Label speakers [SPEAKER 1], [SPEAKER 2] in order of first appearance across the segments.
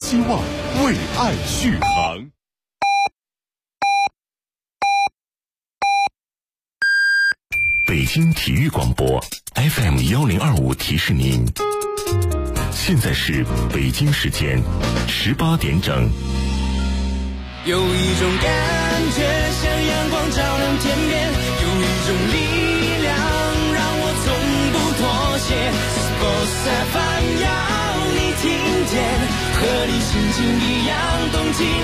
[SPEAKER 1] 希望，为爱续航。北京体育广播 FM1025提示您，现在是北京时间18点整。
[SPEAKER 2] 有一种感觉像阳光照亮天边，有一种力量让我从不妥协。Sports FM 要你听见，和你心情一样动起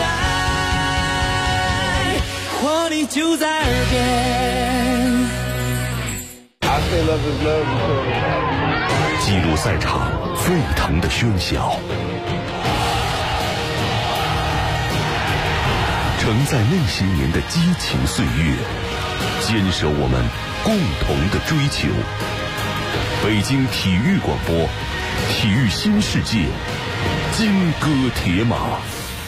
[SPEAKER 2] 来，活力就在耳边。
[SPEAKER 1] 记录赛场沸腾的喧嚣，承载那些年的激情岁月，坚守我们共同的追求。北京体育广播，体育新世界，金戈铁马。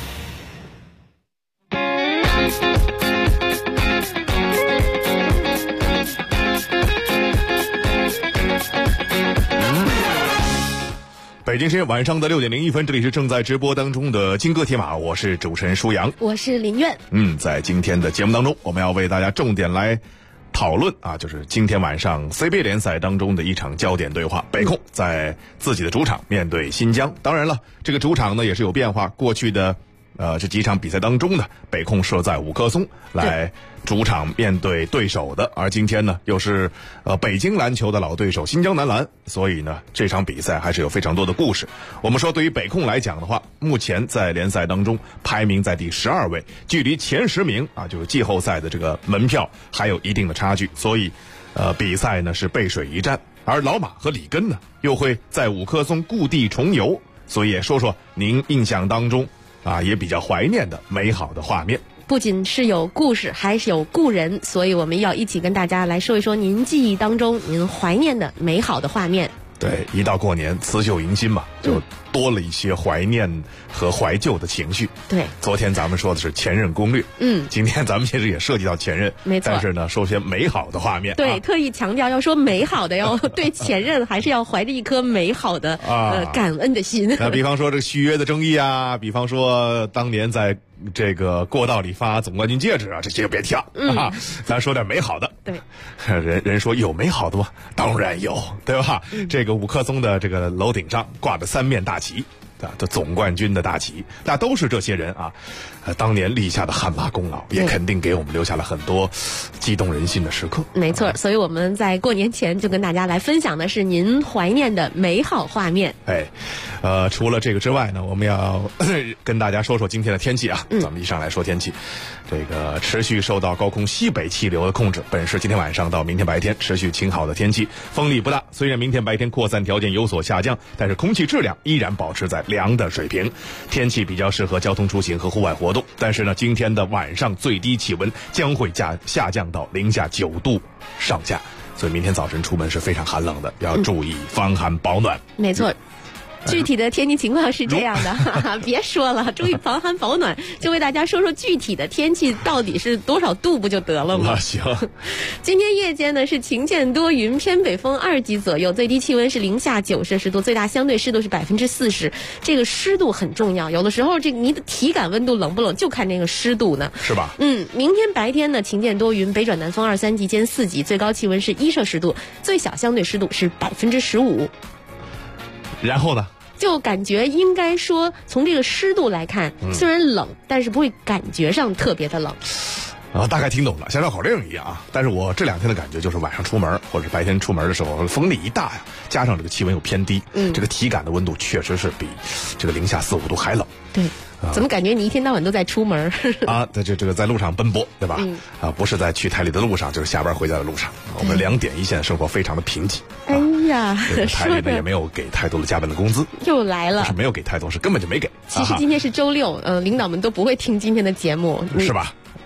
[SPEAKER 1] 北京时间晚上的6点01分，这里是正在直播当中的金戈铁马，我是主持人舒阳，
[SPEAKER 3] 我是林苑。
[SPEAKER 1] 在今天的节目当中，我们要为大家重点来讨论就是今天晚上 CBA 联赛当中的一场焦点对话，北控在自己的主场面对新疆。当然了，这个主场呢也是有变化，过去的这几场比赛当中呢，北控设在五棵松来主场面对对手的，而今天呢又是北京篮球的老对手新疆男篮，所以呢这场比赛还是有非常多的故事。我们说对于北控来讲的话，目前在联赛当中排名在第12位，距离前10名就是季后赛的这个门票还有一定的差距，所以比赛呢是背水一战，而老马和里根呢又会在五棵松故地重游，所以也说说您印象当中也比较怀念的美好的画面。
[SPEAKER 3] 不仅是有故事，还是有故人，所以我们要一起跟大家来说一说您记忆当中您怀念的美好的画面。
[SPEAKER 1] 对，一到过年辞旧迎新嘛，就多了一些怀念和怀旧的情绪。
[SPEAKER 3] 对，
[SPEAKER 1] 昨天咱们说的是前任攻略，今天咱们其实也涉及到前任，
[SPEAKER 3] 没错。
[SPEAKER 1] 但是呢，说些美好的画面。
[SPEAKER 3] 对，特意强调要说美好的，要对前任还是要怀着一颗美好的感恩的心。
[SPEAKER 1] 那比方说这个续约的争议比方说当年在这个过道里发总冠军戒指这些就别提了咱说点美好的。
[SPEAKER 3] 对，
[SPEAKER 1] 人说有美好的吗？当然有，对吧？这个五棵松的这个楼顶上挂着3面大旗，这总冠军的大旗，那都是这些人当年立下的汗马功劳，也肯定给我们留下了很多激动人心的时刻。
[SPEAKER 3] 没错，所以我们在过年前就跟大家来分享的是您怀念的美好画面。
[SPEAKER 1] 除了这个之外呢，我们要跟大家说说今天的天气咱们一上来说天气，这个持续受到高空西北气流的控制，本市今天晚上到明天白天持续晴好的天气，风力不大。虽然明天白天扩散条件有所下降，但是空气质量依然保持在良的水平，天气比较适合交通出行和户外活动。但是呢，今天的晚上最低气温将会下降到零下9度上下，所以明天早晨出门是非常寒冷的，要注意防寒保暖。
[SPEAKER 3] 没错。具体的天气情况是这样的别说了，注意防寒保暖，就为大家说说具体的天气到底是多少度不就得了吗？
[SPEAKER 1] 行。
[SPEAKER 3] 今天夜间呢是晴见多云，偏北风2级左右，最低气温是零下9摄氏度，最大相对湿度是40%。这个湿度很重要，有的时候你的体感温度冷不冷就看那个湿度呢，
[SPEAKER 1] 是吧？
[SPEAKER 3] 明天白天呢晴见多云，北转南风2、3级兼4级，最高气温是1摄氏度，最小相对湿度是15%。
[SPEAKER 1] 然后呢？
[SPEAKER 3] 就感觉应该说从这个湿度来看，虽然冷，但是不会感觉上特别的冷。
[SPEAKER 1] 大概听懂了，像绕口令一样但是我这2天的感觉就是晚上出门或者是白天出门的时候风力一大加上这个气温又偏低，这个体感的温度确实是比这个零下4、5度还冷。
[SPEAKER 3] 对。怎么感觉你一天到晚都在出门
[SPEAKER 1] 这个在路上奔波，对吧？不是在去台里的路上，就是下班回家的路上。我们2点一线的生活非常的贫瘠。
[SPEAKER 3] 哎呀，
[SPEAKER 1] 台里呢也没有给太多的加班的工资，
[SPEAKER 3] 又来了。
[SPEAKER 1] 不是没有给太多，是根本就没给。
[SPEAKER 3] 其实今天是周6，领导们都不会听今天的节目，
[SPEAKER 1] 是吧？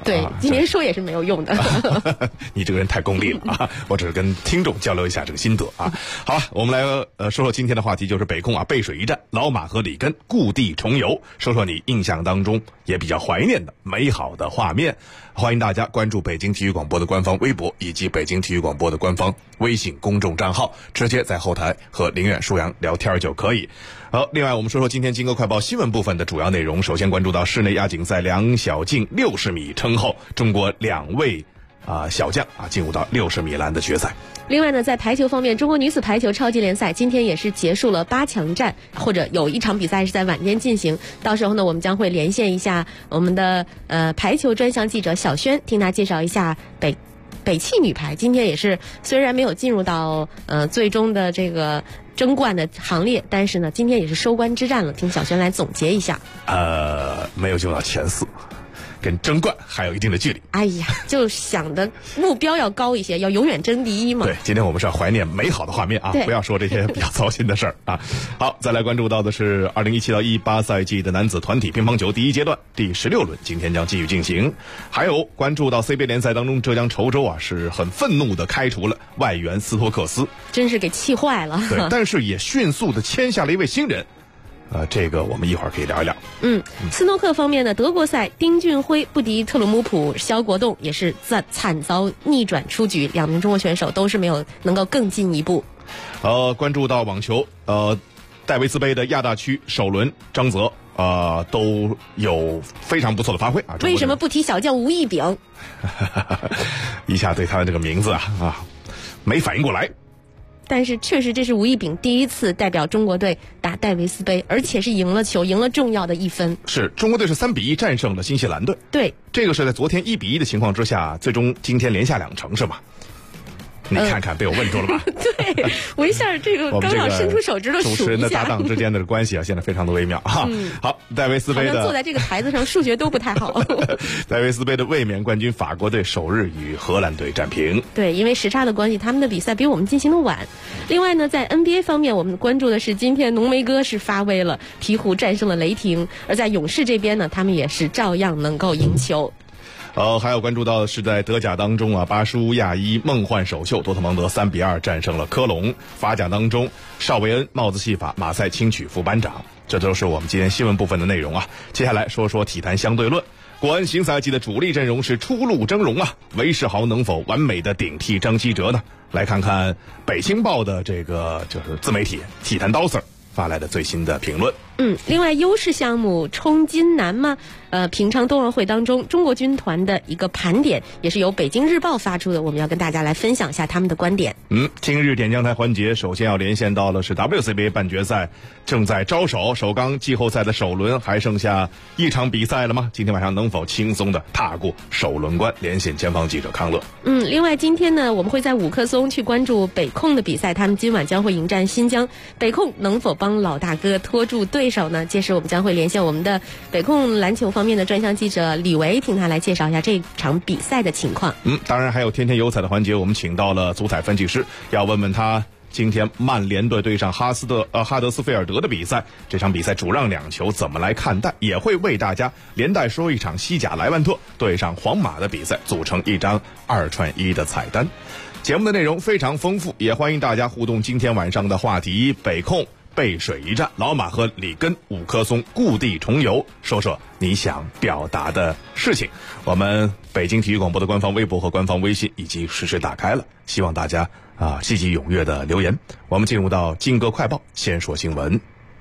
[SPEAKER 3] 对，今天说也是没有用的。
[SPEAKER 1] 你这个人太功利了啊！我只是跟听众交流一下这个心得啊。好了，我们来说说今天的话题，就是北控背水一战，老马和里根故地重游，说说你印象当中也比较怀念的美好的画面。欢迎大家关注北京体育广播的官方微博以及北京体育广播的官方微信公众账号，直接在后台和林远、舒阳聊天就可以。好，另外我们说说今天金歌快报新闻部分的主要内容。首先关注到室内亚锦赛梁小静60米称后，中国2位小将进入到60米栏的决赛。
[SPEAKER 3] 另外呢，在排球方面，中国女子排球超级联赛今天也是结束了8强战，或者有一场比赛是在晚间进行。到时候呢，我们将会连线一下我们的排球专项记者小轩，听他介绍一下北汽女排。今天也是虽然没有进入到最终的这个争冠的行列，但是呢，今天也是收官之战了。听小轩来总结一下。
[SPEAKER 1] 没有进入到前4。跟争冠还有一定的距离。
[SPEAKER 3] 哎呀，就想的目标要高一些，要永远争第一嘛。
[SPEAKER 1] 对，今天我们是要怀念美好的画面啊，不要说这些比较糟心的事儿啊。好，再来关注到的是2017到18赛季的男子团体乒乓球第一阶段第16轮，今天将继续进行。还有关注到 CBA 联赛当中，浙江稠州是很愤怒的开除了外援斯托克斯，
[SPEAKER 3] 真是给气坏了。
[SPEAKER 1] 对，但是也迅速的签下了一位新人。这个我们一会儿可以聊一聊。
[SPEAKER 3] 斯诺克方面呢，德国赛丁俊晖不敌特鲁姆普，肖国栋也是惨遭逆转出局，2名中国选手都是没有能够更进一步。
[SPEAKER 1] 关注到网球，戴维斯杯的亚大区首轮，张泽都有非常不错的发挥啊。
[SPEAKER 3] 为什么不提小将吴亦丙？
[SPEAKER 1] 一下对他的这个名字没反应过来。
[SPEAKER 3] 但是确实这是吴亦丙第一次代表中国队打戴维斯杯，而且是赢了球，赢了重要的1分。
[SPEAKER 1] 是中国队是3比1战胜了新西兰队。
[SPEAKER 3] 对，
[SPEAKER 1] 这个是在昨天1比1的情况之下，最终今天连下2城是吧？你看看被我问住了吧？
[SPEAKER 3] 对，我一下这个刚好伸出手指头数一下。
[SPEAKER 1] 主持人的搭档之间的关系现在非常的微妙哈。好，戴维斯杯的
[SPEAKER 3] 坐在这个台子上，数学都不太好。
[SPEAKER 1] 戴维斯杯的卫冕冠军法国队首日与荷兰队战平。
[SPEAKER 3] 对，因为时差的关系，他们的比赛比我们进行的晚。另外呢，在 NBA 方面，我们关注的是今天浓眉哥是发威了，鹈鹕战胜了雷霆，而在勇士这边呢，他们也是照样能够赢球。
[SPEAKER 1] 还有关注到的是在德甲当中巴舒亚伊梦幻首秀，多特蒙德3比2战胜了科隆。法甲当中，邵维恩帽子戏法，马赛轻取副班长。这都是我们今天新闻部分的内容啊。接下来说说体坛相对论。国安新赛季的主力阵容是初露峥嵘啊，韦世豪能否完美的顶替张稀哲呢？来看看北青报的这个就是自媒体体坛刀 Sir 发来的最新的评论。
[SPEAKER 3] 另外优势项目冲金南嘛，平昌冬奥会当中中国军团的一个盘点，也是由北京日报发出的，我们要跟大家来分享一下他们的观点。
[SPEAKER 1] 今日点将台环节，首先要连线到的是 WCBA 半决赛正在招手，首钢季后赛的首轮还剩下1场比赛了吗？今天晚上能否轻松的踏过首轮关？连线前方记者康乐。
[SPEAKER 3] 另外今天呢，我们会在五棵松去关注北控的比赛，他们今晚将会迎战新疆，北控能否帮老大哥拖住对手呢？届时我们将会连线我们的北控篮球方面的专项记者李维，听他来介绍一下这场比赛的情况。
[SPEAKER 1] 当然还有天天有彩的环节，我们请到了足彩分析师，要问问他今天曼联队对上哈德斯菲尔德的比赛，这场比赛主让2球怎么来看待？也会为大家连带说一场西甲莱万特对上皇马的比赛，组成一张2串1的彩单。节目的内容非常丰富，也欢迎大家互动今天晚上的话题：北控背水一战，老马和里根五棵松故地重游，说说你想表达的事情。我们北京体育广播的官方微博和官方微信已经实时打开了，希望大家积极踊跃的留言。我们进入到金歌快报，先说新闻。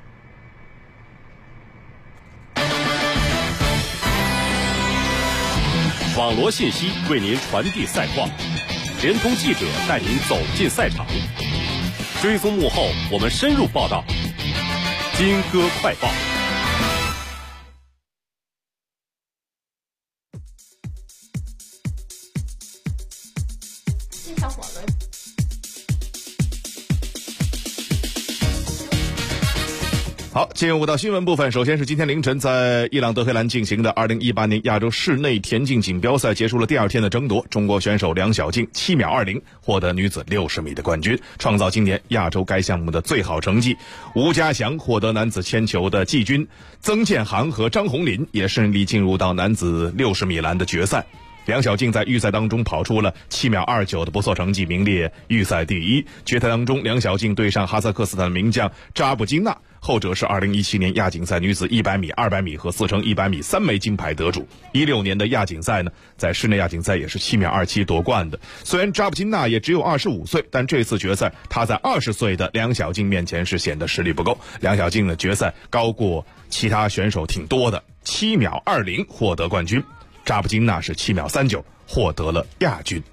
[SPEAKER 4] 网罗信息为您传递赛况，联通记者带您走进赛场，追踪幕后，我们深入报道。金歌快报。
[SPEAKER 3] 这小伙子。
[SPEAKER 1] 好，进入到新闻部分。首先是今天凌晨在伊朗德黑兰进行的2018年亚洲室内田径锦标赛结束了第2天的争夺，中国选手梁晓静7秒20获得女子60米的冠军，创造今年亚洲该项目的最好成绩。吴家祥获得男子铅球的季军，曾建航和张宏林也顺利进入到男子60米栏的决赛。梁晓静在预赛当中跑出了7秒29的不错成绩，名列预赛第1。决赛当中，梁晓静对上哈萨克斯坦名将扎布金娜，后者是2017年亚锦赛女子100米、200米和4乘100米3枚金牌得主。16年的亚锦赛呢，在室内亚锦赛也是7秒27夺冠的。虽然扎布金娜也只有25岁，但这次决赛她在20岁的梁晓静面前是显得实力不够。梁晓静的决赛高过其他选手挺多的，7秒20获得冠军。扎布金娜是7秒39获得了亚军。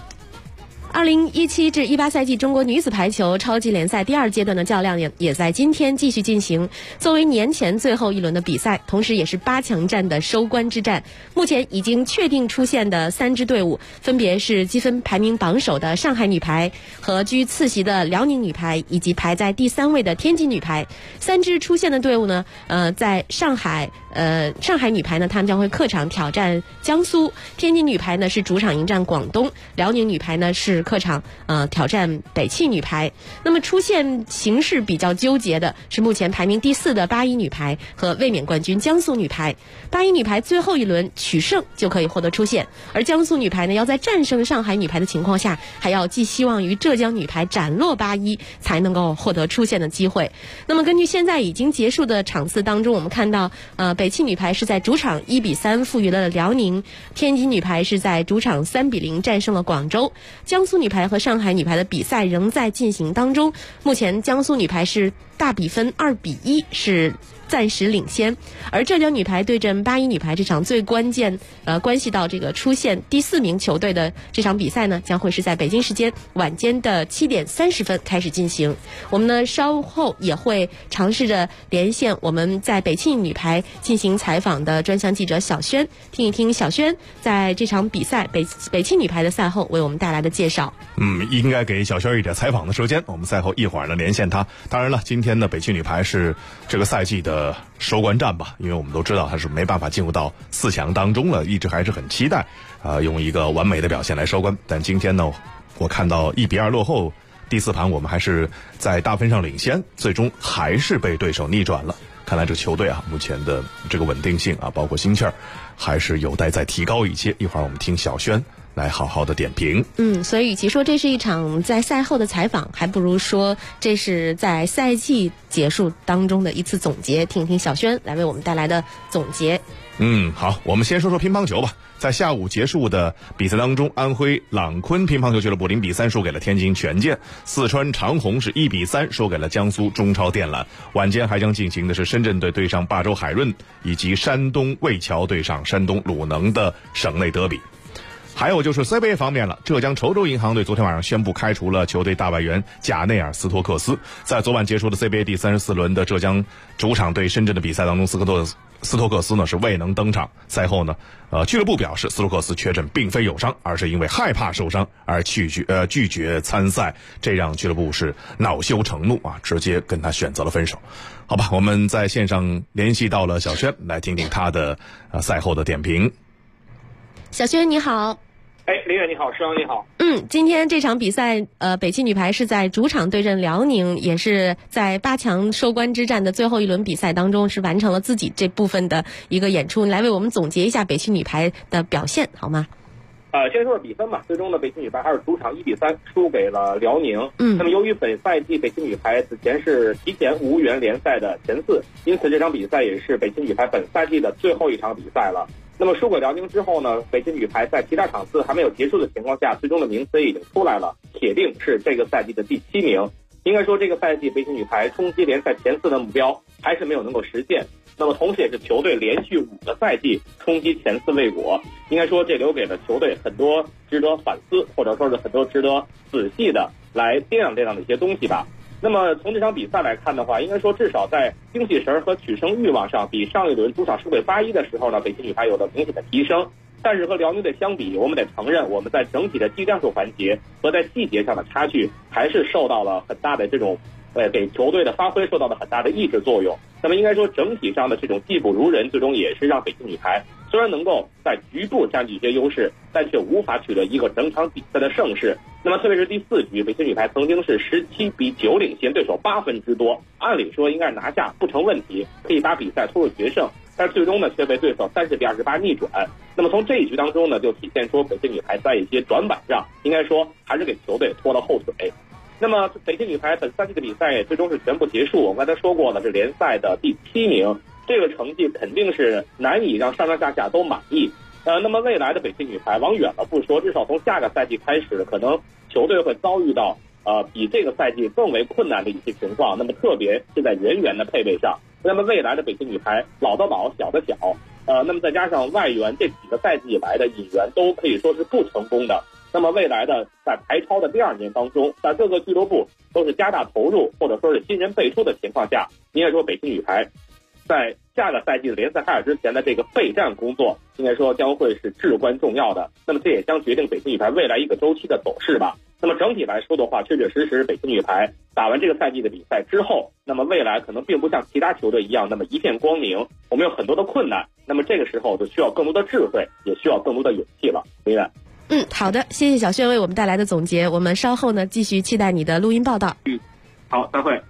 [SPEAKER 3] 2017至18赛季中国女子排球超级联赛第2阶段的较量也在今天继续进行。作为年前最后一轮的比赛，同时也是8强战的收官之战，目前已经确定出线的3支队伍分别是积分排名榜首的上海女排和居次席的辽宁女排，以及排在第3位的天津女排。3支出线的队伍呢，在上海女排呢，他们将会客场挑战江苏；天津女排呢是主场迎战广东；辽宁女排呢是客场挑战北汽女排。那么出线形势比较纠结的是目前排名第4的八一女排和卫冕冠军江苏女排。八一女排最后一轮取胜就可以获得出线，而江苏女排呢要在战胜上海女排的情况下，还要寄希望于浙江女排斩落八一，才能够获得出线的机会。那么根据现在已经结束的场次当中，我们看到北汽女排是在主场1比3负于了辽宁，天津女排是在主场3比0战胜了广州。江苏女排和上海女排的比赛仍在进行当中，目前江苏女排是大比分2比1是暂时领先，而浙江女排对阵八一女排这场最关键关系到这个出线第4名球队的这场比赛呢，将会是在北京时间晚间的7点30分开始进行。我们呢稍后也会尝试着连线我们在北汽女排进行采访的专项记者小轩，听一听小轩在这场比赛北汽女排的赛后为我们带来的介绍。
[SPEAKER 1] 应该给小轩一点采访的时间，我们赛后一会儿呢连线他。当然了，今天的北汽女排是这个赛季的收官战吧，因为我们都知道他是没办法进入到4强当中了，一直还是很期待用一个完美的表现来收官。但今天呢，我看到1比2落后，第4盘我们还是在大分上领先，最终还是被对手逆转了。看来这个球队目前的这个稳定性包括心气儿还是有待再提高一些。一会儿我们听小轩来好好的点评。
[SPEAKER 3] 所以与其说这是一场在赛后的采访，还不如说这是在赛季结束当中的一次总结，听听小轩来为我们带来的总结。
[SPEAKER 1] 好，我们先说说乒乓球吧。在下午结束的比赛当中，安徽朗坤乒乓球俱乐部0比3输给了天津权健，四川长虹是1比3输给了江苏中超电缆。晚间还将进行的是深圳队对上霸州海润，以及山东魏桥对上山东鲁能的省内德比。还有就是 CBA 方面了，浙江稠州银行队昨天晚上宣布开除了球队大外援贾内尔斯托克斯。在昨晚结束的 CBA 第34轮的浙江主场对深圳的比赛当中，斯托克斯呢是未能登场。赛后呢，俱乐部表示斯托克斯确诊并非有伤，而是因为害怕受伤而拒绝参赛，这让俱乐部是恼羞成怒直接跟他选择了分手。好吧，我们在线上联系到了小轩，来听听他的赛后的点评。
[SPEAKER 3] 小轩你好。
[SPEAKER 5] 林远你好，施阳你好。
[SPEAKER 3] 今天这场比赛北汽女排是在主场对阵辽宁，也是在8强收官之战的最后一轮比赛当中是完成了自己这部分的一个演出，来为我们总结一下北汽女排的表现好吗？
[SPEAKER 5] 先说说比分吧。最终的北汽女排还是主场1比3输给了辽宁。那么由于本赛季北汽女排此前是提前无缘联赛的前4，因此这场比赛也是北汽女排本赛季的最后一场比赛了。那么输给辽宁之后呢，北汽女排在其他场次还没有结束的情况下，最终的名次已经出来了，铁定是这个赛季的第7名。应该说这个赛季北汽女排冲击联赛前4的目标还是没有能够实现，那么同时也是球队连续5个赛季冲击前4未果。应该说这留给了球队很多值得反思，或者说是很多值得仔细的来掂量的一些东西吧。那么从这场比赛来看的话，应该说至少在精气神和取胜欲望上，比上一轮主场输给8-1的时候呢，北汽女排有了明显的提升。但是和辽宁队相比，我们得承认我们在整体的技战术环节和在细节上的差距还是受到了很大的这种给球队的发挥受到了很大的抑制作用。那么应该说整体上的这种技不如人，最终也是让北京女排虽然能够在局部占据一些优势，但却无法取得一个整场比赛的胜势。那么特别是第4局，北京女排曾经是17-9领先对手8分之多，按理说应该拿下不成问题，可以把比赛拖入决胜，但是最终呢却被对手30-28逆转。那么从这一局当中呢，就体现出北京女排在一些转板上，应该说还是给球队拖了后腿。那么北京女排本赛季的比赛最终是全部结束，我刚才说过了，是联赛的第7名，这个成绩肯定是难以让上上下下都满意。那么未来的北京女排往远了不说，至少从下个赛季开始，可能球队会遭遇到比这个赛季更为困难的一些情况。那么特别是在人员的配备上，那么未来的北京女排老的老，小的小，那么再加上外援这几个赛季以来的引援都可以说是不成功的。那么未来的在排超的第2年当中，在各个俱乐部都是加大投入或者说是新人辈出的情况下，应该说北京女排在下个赛季的联赛开始之前的这个备战工作，应该说将会是至关重要的。那么这也将决定北京女排未来一个周期的走势吧。那么整体来说的话，确确实实北京女排打完这个赛季的比赛之后，那么未来可能并不像其他球队一样那么一片光明，我们有很多的困难。那么这个时候就需要更多的智慧，也需要更多的勇气了。明远。
[SPEAKER 3] 好的，谢谢小轩为我们带来的总结。我们稍后呢继续期待你的录音报道。
[SPEAKER 5] 好，再会。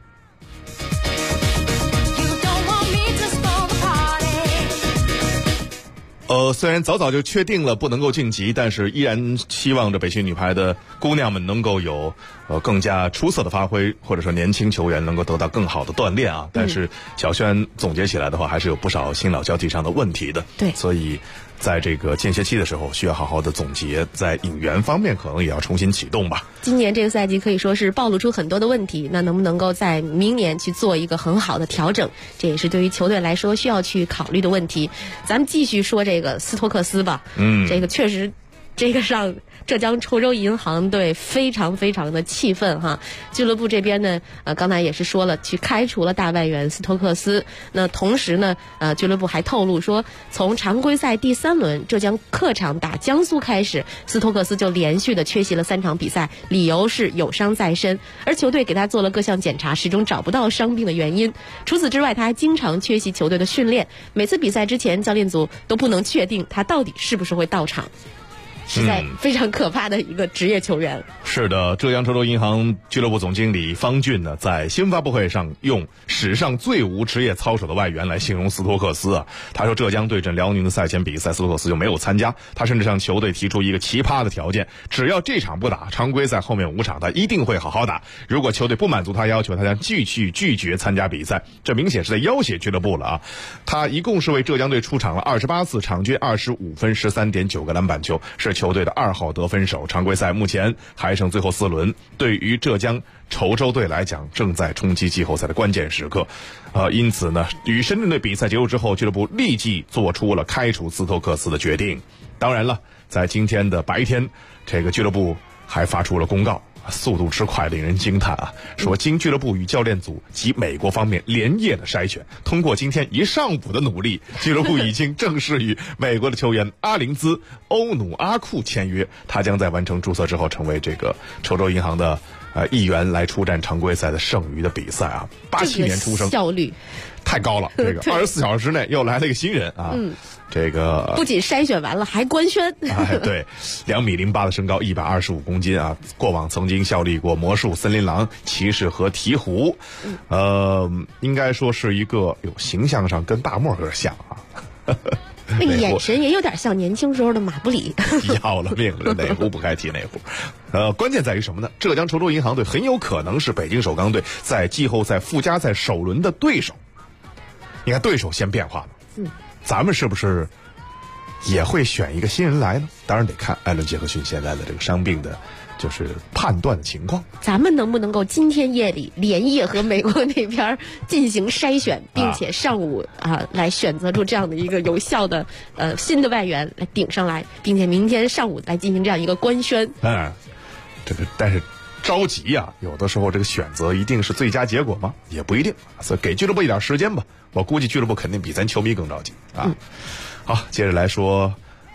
[SPEAKER 1] 虽然早早就确定了不能够晋级，但是依然希望着北京女排的姑娘们能够有更加出色的发挥，或者说年轻球员能够得到更好的锻炼啊。但是小轩总结起来的话，还是有不少新老交替上的问题的。
[SPEAKER 3] 对，
[SPEAKER 1] 所以在这个间歇期的时候，需要好好的总结，在引援方面可能也要重新启动吧。
[SPEAKER 3] 今年这个赛季可以说是暴露出很多的问题，那能不能够在明年去做一个很好的调整，这也是对于球队来说需要去考虑的问题。咱们继续说这个斯托克斯吧。这个确实，这个让浙江稠州银行队非常非常的气愤哈。俱乐部这边呢，刚才也是说了，去开除了大外援斯托克斯。那同时呢，俱乐部还透露说，从常规赛第3轮浙江客场打江苏开始，斯托克斯就连续的缺席了3场比赛，理由是有伤在身，而球队给他做了各项检查，始终找不到伤病的原因。除此之外，他还经常缺席球队的训练，每次比赛之前，教练组都不能确定他到底是不是会到场。实在非常可怕的一个职业球员。
[SPEAKER 1] 是的，浙江稠州银行俱乐部总经理方俊呢，在新闻发布会上用史上最无职业操守的外援来形容斯托克斯啊。他说浙江对阵辽宁的赛前比赛，斯托克斯就没有参加。他甚至向球队提出一个奇葩的条件，只要这场不打，常规赛后面5场他一定会好好打。如果球队不满足他要求，他将继续拒绝参加比赛。这明显是在要挟俱乐部了啊。他一共是为浙江队出场了28次，场均25分13.9个篮板球，是球队的2号得分手。常规赛目前还剩最后4轮，对于浙江稠州队来讲，正在冲击季后赛的关键时刻。因此呢，与深圳队比赛结束之后，俱乐部立即做出了开除斯托克斯的决定。当然了，在今天的白天，这个俱乐部还发出了公告，速度之快令人惊叹啊！说经俱乐部与教练组及美国方面连夜的筛选，通过今天一上午的努力，俱乐部已经正式与美国的球员阿灵兹·欧努阿库签约。他将在完成注册之后，成为这个稠州银行的一员，来出战常规赛的剩余的比赛啊。87年出生，
[SPEAKER 3] 效率
[SPEAKER 1] 太高了。这个24小时内又来了一个新人啊。这个
[SPEAKER 3] 不仅筛选完了，还官宣。
[SPEAKER 1] 对，2.08米的身高，125公斤啊。过往曾经效力过魔术、森林狼、骑士和鹈鹕。应该说是一个形象上跟大漠有点像啊。
[SPEAKER 3] 那个眼神也有点像年轻时候的马布里。
[SPEAKER 1] 要了命了，哪壶不开提哪壶。关键在于什么呢？浙江稠州银行队很有可能是北京首钢队在季后赛附加赛首轮的对手。你看对手先变化了，咱们是不是也会选一个新人来呢？当然得看艾伦·杰克逊现在的这个伤病的就是判断的情况。
[SPEAKER 3] 咱们能不能够今天夜里连夜和美国那边进行筛选，并且上午来选择出这样的一个有效的新的外援来顶上来，并且明天上午来进行这样一个官宣。
[SPEAKER 1] 这个但是着急啊，有的时候这个选择一定是最佳结果吗？也不一定，所以给俱乐部一点时间吧。我估计俱乐部肯定比咱球迷更着急啊。好，接着来说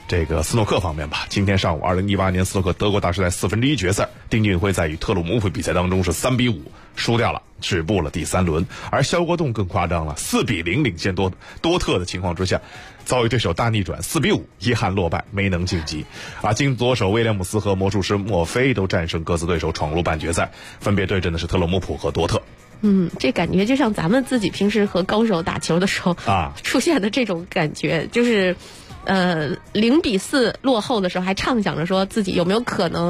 [SPEAKER 1] 这个斯诺克方面吧，今天上午2018年斯诺克德国大师赛1/4决赛，丁俊晖在与特鲁姆普比赛当中是3-5输掉了，止步了第3轮。而肖国栋更夸张了，4-0领先多特的情况之下，遭遇对手大逆转，4-5遗憾落败，没能晋级。金左手威廉姆斯和魔术师墨菲都战胜各自对手，闯入半决赛，分别对阵的是特鲁姆普和多特。
[SPEAKER 3] 这感觉就像咱们自己平时和高手打球的时候出现的这种感觉，就是0-4落后的时候还畅想着说自己有没有可能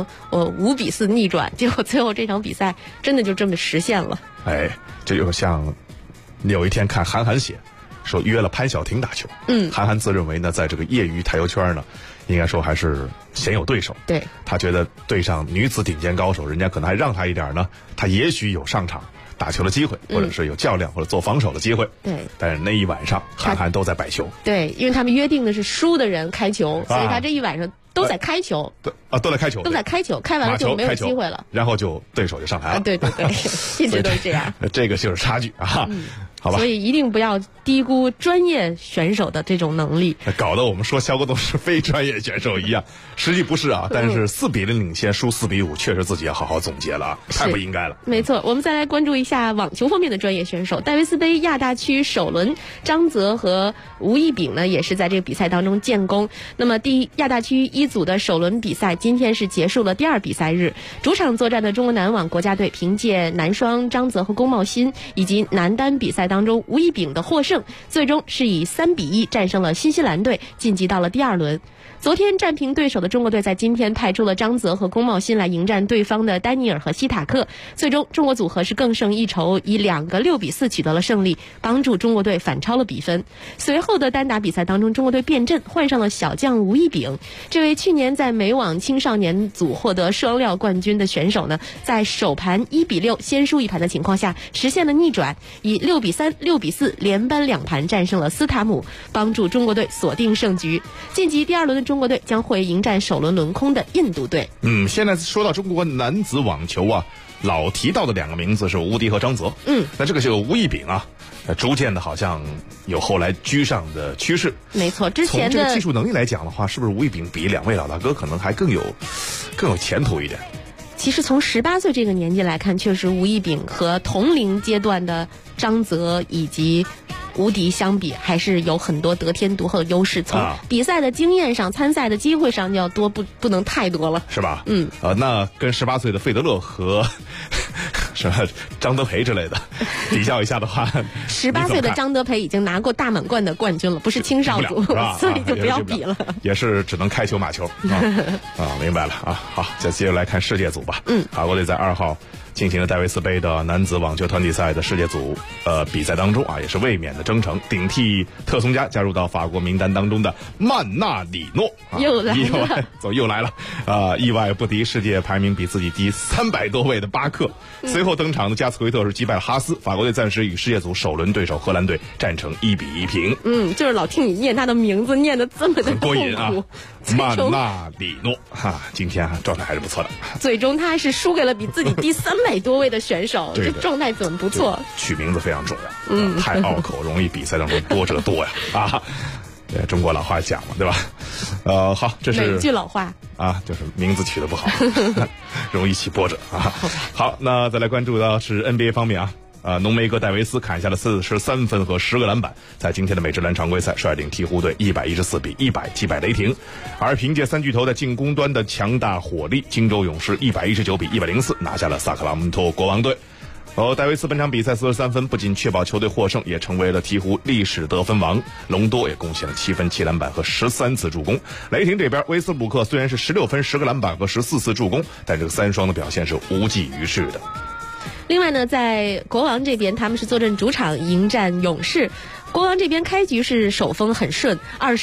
[SPEAKER 3] 5-4逆转，结果最后这场比赛真的就这么实现了。
[SPEAKER 1] 这就像有一天看韩寒写说约了潘晓婷打球，韩寒自认为呢，在这个业余台球圈呢，应该说还是鲜有对手。
[SPEAKER 3] 对，
[SPEAKER 1] 他觉得对上女子顶尖高手，人家可能还让他一点呢，他也许有上场打球的机会，或者是有较量或者做防守的机会。
[SPEAKER 3] 对，
[SPEAKER 1] 但是那一晚上韩寒都在摆球。
[SPEAKER 3] 对，因为他们约定的是输的人开球，所以他这一晚上都在开球。
[SPEAKER 1] 都在开球，
[SPEAKER 3] 都在开球，开完了就没有机会了，
[SPEAKER 1] 然后就对手就上台了。
[SPEAKER 3] 对，一直都是这样。
[SPEAKER 1] 这个就是差距啊。好吧，
[SPEAKER 3] 所以一定不要低估专业选手的这种能力，
[SPEAKER 1] 搞得我们说肖国栋是非专业选手一样，实际不是啊。但是4-0领先输4-5，确实自己要好好总结了啊，太不应该了。
[SPEAKER 3] 没错，我们再来关注一下网球方面的专业选手。戴维斯杯亚大区首轮，张泽和吴亦丙呢也是在这个比赛当中建功。那么亚大区一组的首轮比赛今天是结束了第2比赛日，主场作战的中国男网国家队凭借男双张泽和龚茂鑫以及男单比赛当中吴亦丙的获胜，最终是以3-1战胜了新西兰队，晋级到了第2轮。昨天战平对手的中国队在今天派出了张泽和龚茂鑫来迎战对方的丹尼尔和希塔克，最终中国组合是更胜一筹，以2个6-4取得了胜利，帮助中国队反超了比分。随后的单打比赛当中，中国队变阵换上了小将吴亦丙，这位去年在美网青少年组获得双料冠军的选手呢，在首盘1-6先输一盘的情况下实现了逆转，以6-3、6-4连扳2盘战胜了斯塔姆，帮助中国队锁定胜局。晋级第2轮的中国队将会迎战首轮轮空的印度队。
[SPEAKER 1] 现在说到中国男子网球啊，老提到的2个名字是吴迪和张泽。那这个就吴亦丙啊，逐渐的好像有后来居上的趋势。
[SPEAKER 3] 没错，之前的
[SPEAKER 1] 从这个技术能力来讲的话，是不是吴亦丙比2位老大哥可能还更有前途一点？
[SPEAKER 3] 其实从18岁这个年纪来看，确实吴亦丙和同龄阶段的张泽以及吴迪相比，还是有很多得天独厚的优势。从比赛的经验上、参赛的机会上就要多，不能太多了，
[SPEAKER 1] 是吧？那跟18岁的费德勒和什么张德培之类的比较一下的话
[SPEAKER 3] ，18岁的张德培已经拿过大满贯的冠军了，不是青少组，所以就不要比了。
[SPEAKER 1] 也是只能开球马球明白了啊。好，再接着来看世界组吧。法国队在2号进行了戴维斯杯的男子网球团体赛的世界组比赛当中啊，也是卫冕的征程，顶替特松加加入到法国名单当中的曼纳里诺
[SPEAKER 3] 又来
[SPEAKER 1] 了，意外不敌世界排名比自己低300多位的巴克。随后登场的加斯奎特是击败了哈斯，法国队暂时与世界组首轮对手荷兰队战成1-1平。
[SPEAKER 3] 就是老听你念他的名字念得这么的
[SPEAKER 1] 过瘾啊，曼纳里诺今天状态还是不错的。
[SPEAKER 3] 最终他是输给了比自己低300多位的选手，这状态怎么不错？
[SPEAKER 1] 取名字非常重要，太拗口，容易比赛当中波折多呀中国老话讲嘛，对吧？好，这是
[SPEAKER 3] 哪句老话
[SPEAKER 1] 就是名字取得不好，容易起波折啊。好，那再来关注到是 NBA 方面浓眉哥戴维斯砍下了43分和10个篮板，在今天的美职篮常规赛率领鹈鹕队114-100击败雷霆。而凭借3巨头在进攻端的强大火力，金州勇士119-104拿下了萨克拉门托国王队。戴维斯本场比赛43分，不仅确保球队获胜，也成为了鹈鹕历史得分王。隆多也贡献了7分7篮板和13次助攻。雷霆这边，威斯布鲁克虽然是16分10个篮板和14次助攻，但这个3双的表现是无济于事的。
[SPEAKER 3] 另外呢，在国王这边，他们是坐镇主场迎战勇士。国王这边开局是手风很顺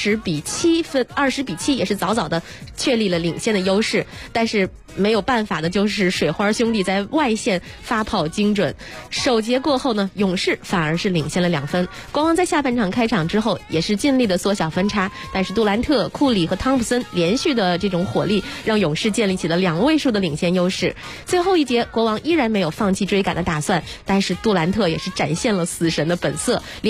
[SPEAKER 3] ，20-7也是早早的确立了领先的优势，但是没有办法的就是水花兄弟在外线发炮精准。首节过后呢，勇士反而是领先了2分。国王在下半场开场之后也是尽力的缩小分差，但是杜兰特、库里和汤普森连续的这种火力让勇士建立起了2位数的领先优势。最后一节国王依然没有放弃追赶的打算，但是杜兰特也是展现了死神的本色，连续得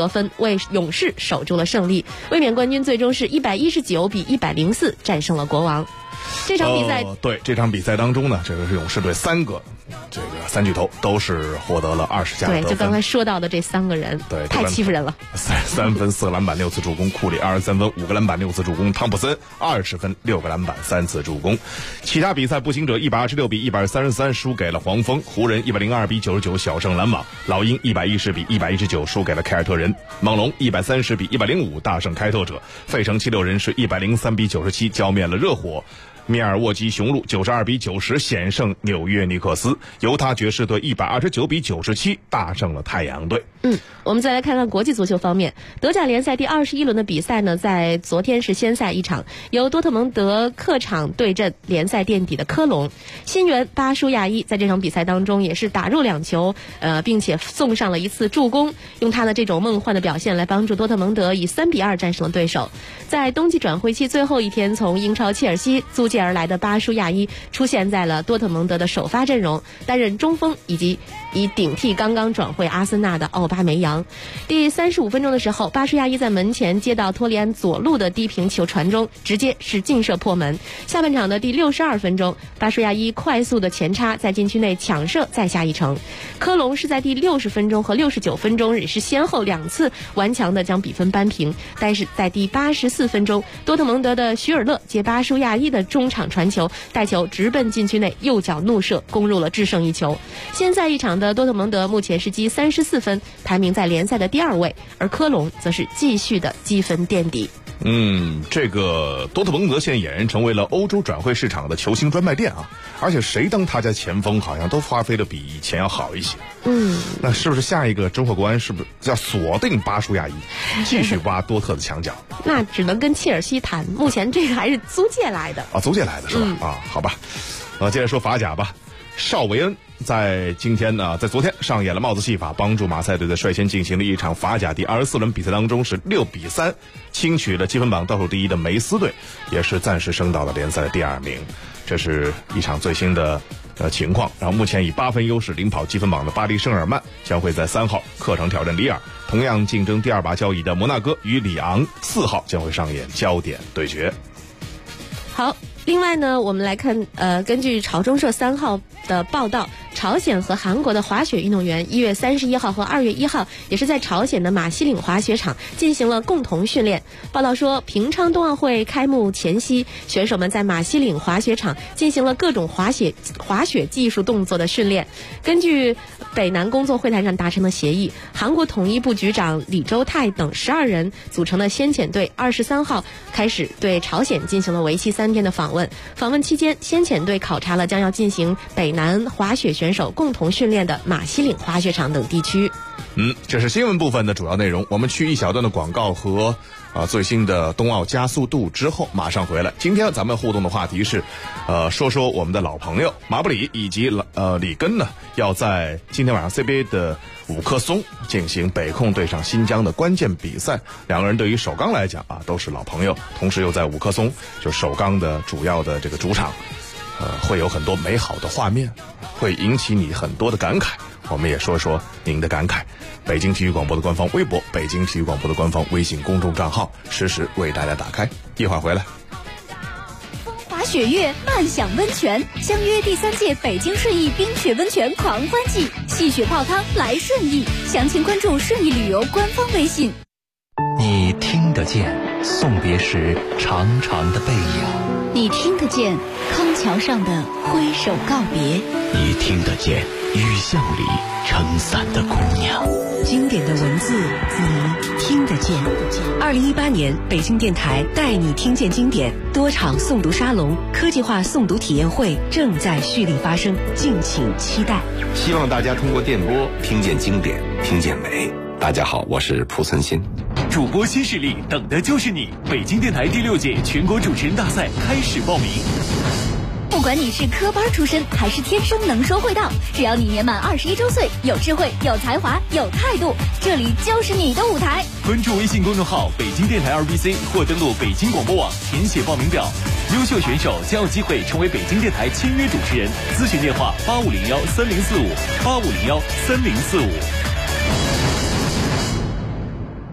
[SPEAKER 3] 得分，为勇士守住了胜利。卫冕冠军最终是119比104战胜了国王。这场比赛，
[SPEAKER 1] 对这场比赛当中呢，这个是勇士队3个这个三巨头都是获得了20加的得分。
[SPEAKER 3] 对，就刚才说到的这3个人，
[SPEAKER 1] 对，
[SPEAKER 3] 太欺负人了。
[SPEAKER 1] 3分4个篮板6次助攻，库里23分5个篮板6次助攻，汤普森20分6个篮板3次助攻。其他比赛，步行者126比133输给了黄蜂，湖人102比99小胜篮网，老鹰110比119输给了凯尔特人，猛龙130比105大胜开拓者，费城76人是103比97浇灭了热火。密尔沃基雄鹿92比90险胜纽约尼克斯，犹他爵士队129比97大胜了太阳队。
[SPEAKER 3] 我们再来看看国际足球方面，德甲联赛第21轮的比赛呢，在昨天是先赛一场，由多特蒙德客场对阵联赛垫底的科隆。新援巴舒亚伊在这场比赛当中也是打入2球，并且送上了1次助攻，用他的这种梦幻的表现来帮助多特蒙德以3比2战胜了对手。在冬季转会期最后一天，从英超切尔西租借而来的巴舒亚伊出现在了多特蒙德的首发阵容，担任中锋以及以顶替刚刚转会阿森纳的奥巴梅扬。第35分钟的时候，巴舒亚伊在门前接到托里安左路的低平球传中，直接是劲射破门。下半场的第62分钟，巴舒亚伊快速的前插，在禁区内抢射再下一城。科隆是在第60分钟和69分钟也是先后2次顽强的将比分扳平，但是在第84分钟，多特蒙德的许尔勒接巴舒亚伊的中场传球，带球直奔禁区内，右脚怒射攻入了制胜一球。先赛一场的多特蒙德目前是积34分，排名在联赛的第2位，而科隆则是继续的积分垫底。
[SPEAKER 1] 这个多特蒙德现在俨然成为了欧洲转会市场的球星专卖店啊！而且谁当他家前锋，好像都发挥的比以前要好一些。那是不是下一个中赫国安是不是要锁定巴舒亚伊，继续挖多特的墙角？
[SPEAKER 3] 那只能跟切尔西谈，目前这个还是租借来的
[SPEAKER 1] 啊，租借来的是吧？好吧，接着说法甲吧。邵维恩在昨天上演了帽子戏法，帮助马赛队在率先进行的一场法甲第24轮比赛当中是6比3轻取了积分榜倒数第1的梅斯队，也是暂时升到了联赛的第2名。这是一场最新的情况。然后目前以8分优势领跑积分榜的巴黎圣日耳曼将会在3号客场挑战里尔，同样竞争第2把交椅的摩纳哥与里昂4号将会上演焦点对决。
[SPEAKER 3] 好，另外呢，我们来看根据朝中社3号的报道，朝鲜和韩国的滑雪运动员1月31号和2月1号也是在朝鲜的马西岭滑雪场进行了共同训练。报道说，平昌冬奥会开幕前夕，选手们在马西岭滑雪场进行了各种滑雪技术动作的训练。根据北南工作会谈上达成的协议，韩国统一部局长李周泰等12人组成的先遣队23号开始对朝鲜进行了为期3天的访问。访问期间，先遣队考察了将要进行北南滑雪选手共同训练的马西岭滑雪场等地区。
[SPEAKER 1] 这是新闻部分的主要内容。我们去一小段的广告和最新的冬奥加速度之后马上回来。今天咱们互动的话题是说说我们的老朋友马布里以及里根呢，要在今天晚上 CBA 的五棵松进行北控对上新疆的关键比赛。两个人对于首钢来讲都是老朋友，同时又在五棵松就首钢的主要的这个主场，会有很多美好的画面，会引起你很多的感慨。我们也说说您的感慨。北京体育广播的官方微博，北京体育广播的官方微信公众账号，实时为大家打开。一会儿回来。
[SPEAKER 6] 风华雪月，漫享温泉，相约第3届北京顺义冰雪温泉狂欢季，戏雪泡汤来顺义，详情关注顺义旅游官方微信。
[SPEAKER 7] 你听得见送别时长长的背影，
[SPEAKER 6] 你听得见康桥上的挥手告别，
[SPEAKER 7] 你听得见雨巷里撑伞的姑娘。
[SPEAKER 8] 经典的文字，你听得见。2018年北京电台带你听见经典多场诵读沙龙、科技化诵读体验会正在蓄力发生，敬请期待。
[SPEAKER 9] 希望大家通过电波听见经典，听见美。大家好，我是蒲存昕。
[SPEAKER 10] 主播新势力，等的就是你！北京电台第6届全国主持人大赛开始报名。
[SPEAKER 6] 不管你是科班出身还是天生能说会道，只要你年满21周岁，有智慧、有才华、有态度，这里就是你的舞台。
[SPEAKER 10] 关注微信公众号北京电台 RBC 或登录北京广播网填写报名表。优秀选手将有机会成为北京电台签约主持人。咨询电话85013045，85013045。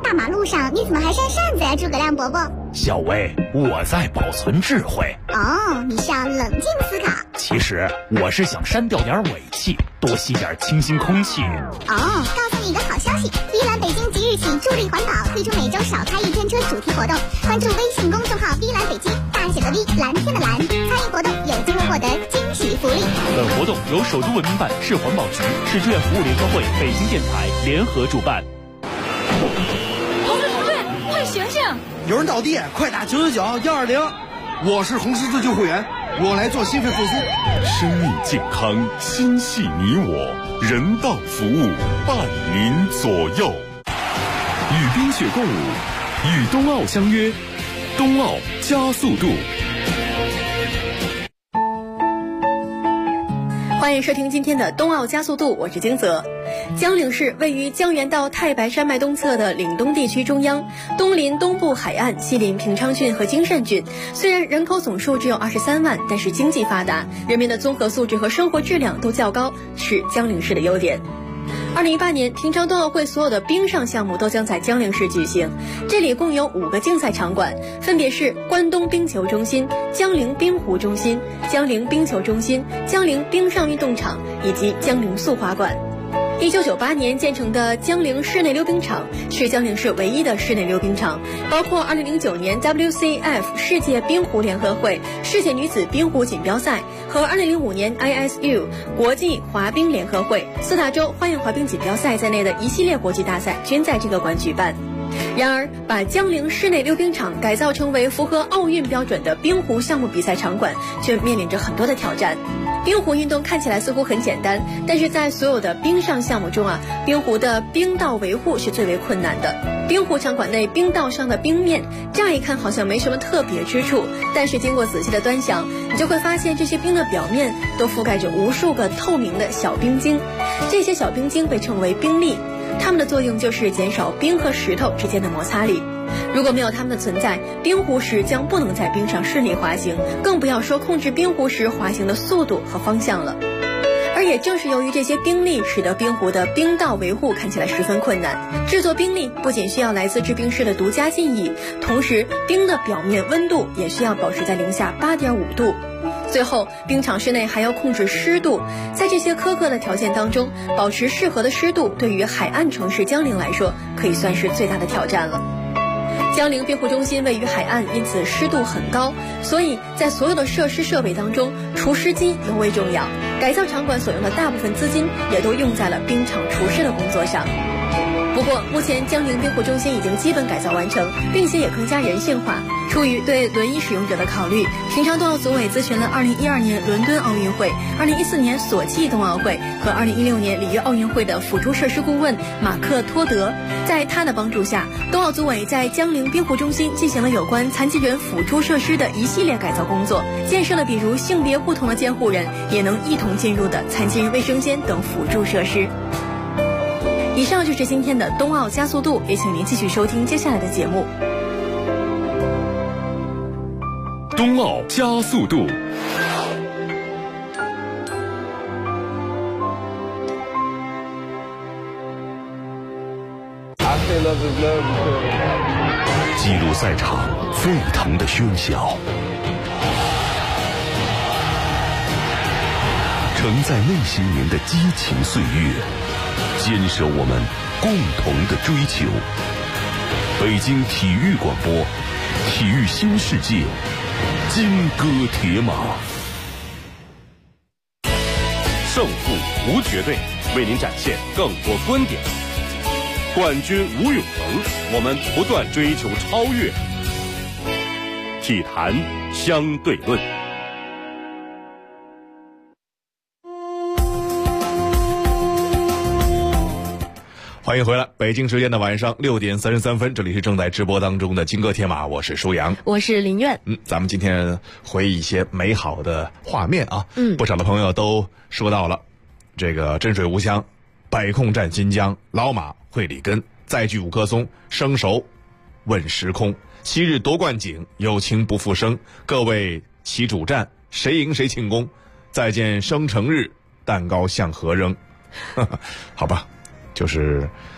[SPEAKER 11] 大马路上你怎么还扇扇子呀，诸葛亮伯伯？
[SPEAKER 12] 小薇，我在保存智慧。
[SPEAKER 11] 哦，你是要冷静思考。
[SPEAKER 12] 其实我是想删掉点尾气，多吸点清新空气。
[SPEAKER 11] 哦，告诉你一个好消息，V 蓝北京即日起助力环保，推出每周少开一天车主题活动。关注微信公众号 V 蓝北京，大写的 V， 蓝天的蓝，参与活动有机会获得惊喜福利。
[SPEAKER 10] 本活动由首都文明办、市环保局、市志愿服务联合会、北京电台联合主办。
[SPEAKER 6] 同志，快醒醒！
[SPEAKER 13] 有人倒地，快打999-120。我是红十字救护员，我来做心肺复苏。
[SPEAKER 4] 生命健康，心系你我，人道服务伴您左右。与冰雪共舞，与冬奥相约，冬奥加速度。
[SPEAKER 14] 欢迎收听今天的冬奥加速度，我是金泽。江陵市位于江原道太白山脉东侧的岭东地区中央，东临东部海岸，西临平昌郡和金山郡。虽然人口总数只有23万，但是经济发达，人民的综合素质和生活质量都较高，是江陵市的优点。2018年平昌冬奥会所有的冰上项目都将在江陵市举行，这里共有5个竞赛场馆，分别是关东冰球中心、江陵冰壶中心、江陵冰球中心、江陵冰上运动场以及江陵速滑馆。1998年建成的江陵室内溜冰场是江陵市唯一的室内溜冰场，包括2009年 WCF 世界冰壶联合会世界女子冰壶锦标赛和2005年 ISU 国际滑冰联合会四大洲花样滑冰锦标赛在内的一系列国际大赛均在这个馆举办。然而，把江陵室内溜冰场改造成为符合奥运标准的冰壶项目比赛场馆，却面临着很多的挑战。冰壶运动看起来似乎很简单，但是在所有的冰上项目中冰壶的冰道维护是最为困难的。冰壶场馆内冰道上的冰面，乍一看好像没什么特别之处，但是经过仔细的端详，你就会发现这些冰的表面都覆盖着无数个透明的小冰晶，这些小冰晶被称为冰粒。它们的作用就是减少冰和石头之间的摩擦力。如果没有它们的存在，冰壶石将不能在冰上顺利滑行，更不要说控制冰壶石滑行的速度和方向了。而也正是由于这些冰粒，使得冰壶的冰道维护看起来十分困难。制作冰粒不仅需要来自制冰师的独家技艺，同时冰的表面温度也需要保持在零下8.5度。最后，冰场室内还要控制湿度，在这些苛刻的条件当中，保持适合的湿度对于海岸城市江陵来说，可以算是最大的挑战了。江陵冰壶中心位于海岸，因此湿度很高，所以在所有的设施设备当中，除湿机尤为重要。改造场馆所用的大部分资金也都用在了冰场除湿的工作上。不过，目前江陵冰壶中心已经基本改造完成，并且也更加人性化。出于对轮椅使用者的考虑，平昌冬奥组委咨询了2012年伦敦奥运会、2014年索契冬奥会和2016年里约奥运会的辅助设施顾问马克托德。在他的帮助下，冬奥组委在江陵冰壶中心进行了有关残疾人辅助设施的一系列改造工作，建设了比如性别不同的监护人也能一同进入的残疾人卫生间等辅助设施。以上就是今天的冬奥加速度，也请您继续收听接下来的节目。
[SPEAKER 4] 冬奥加速度。
[SPEAKER 9] 记录赛场沸腾的喧嚣，承载那些年的激情岁月，坚守我们共同的追求。北京体育广播，体育新世界，金戈铁马。
[SPEAKER 4] 胜负无绝对，为您展现更多观点。冠军无永恒，我们不断追求超越。体坛相对论。
[SPEAKER 1] 欢迎回来，北京时间的晚上6点33分，这里是正在直播当中的金戈铁马，我是舒阳，
[SPEAKER 3] 我是林苑。
[SPEAKER 1] 咱们今天回忆一些美好的画面啊。不少的朋友都说到了这个真水无香，北控战新疆，老马会里根，再聚五棵松，生熟问时空，昔日夺冠景，有情不复生，各位齐主战，谁赢谁庆功，再见生辰日，蛋糕向何扔。好吧，就是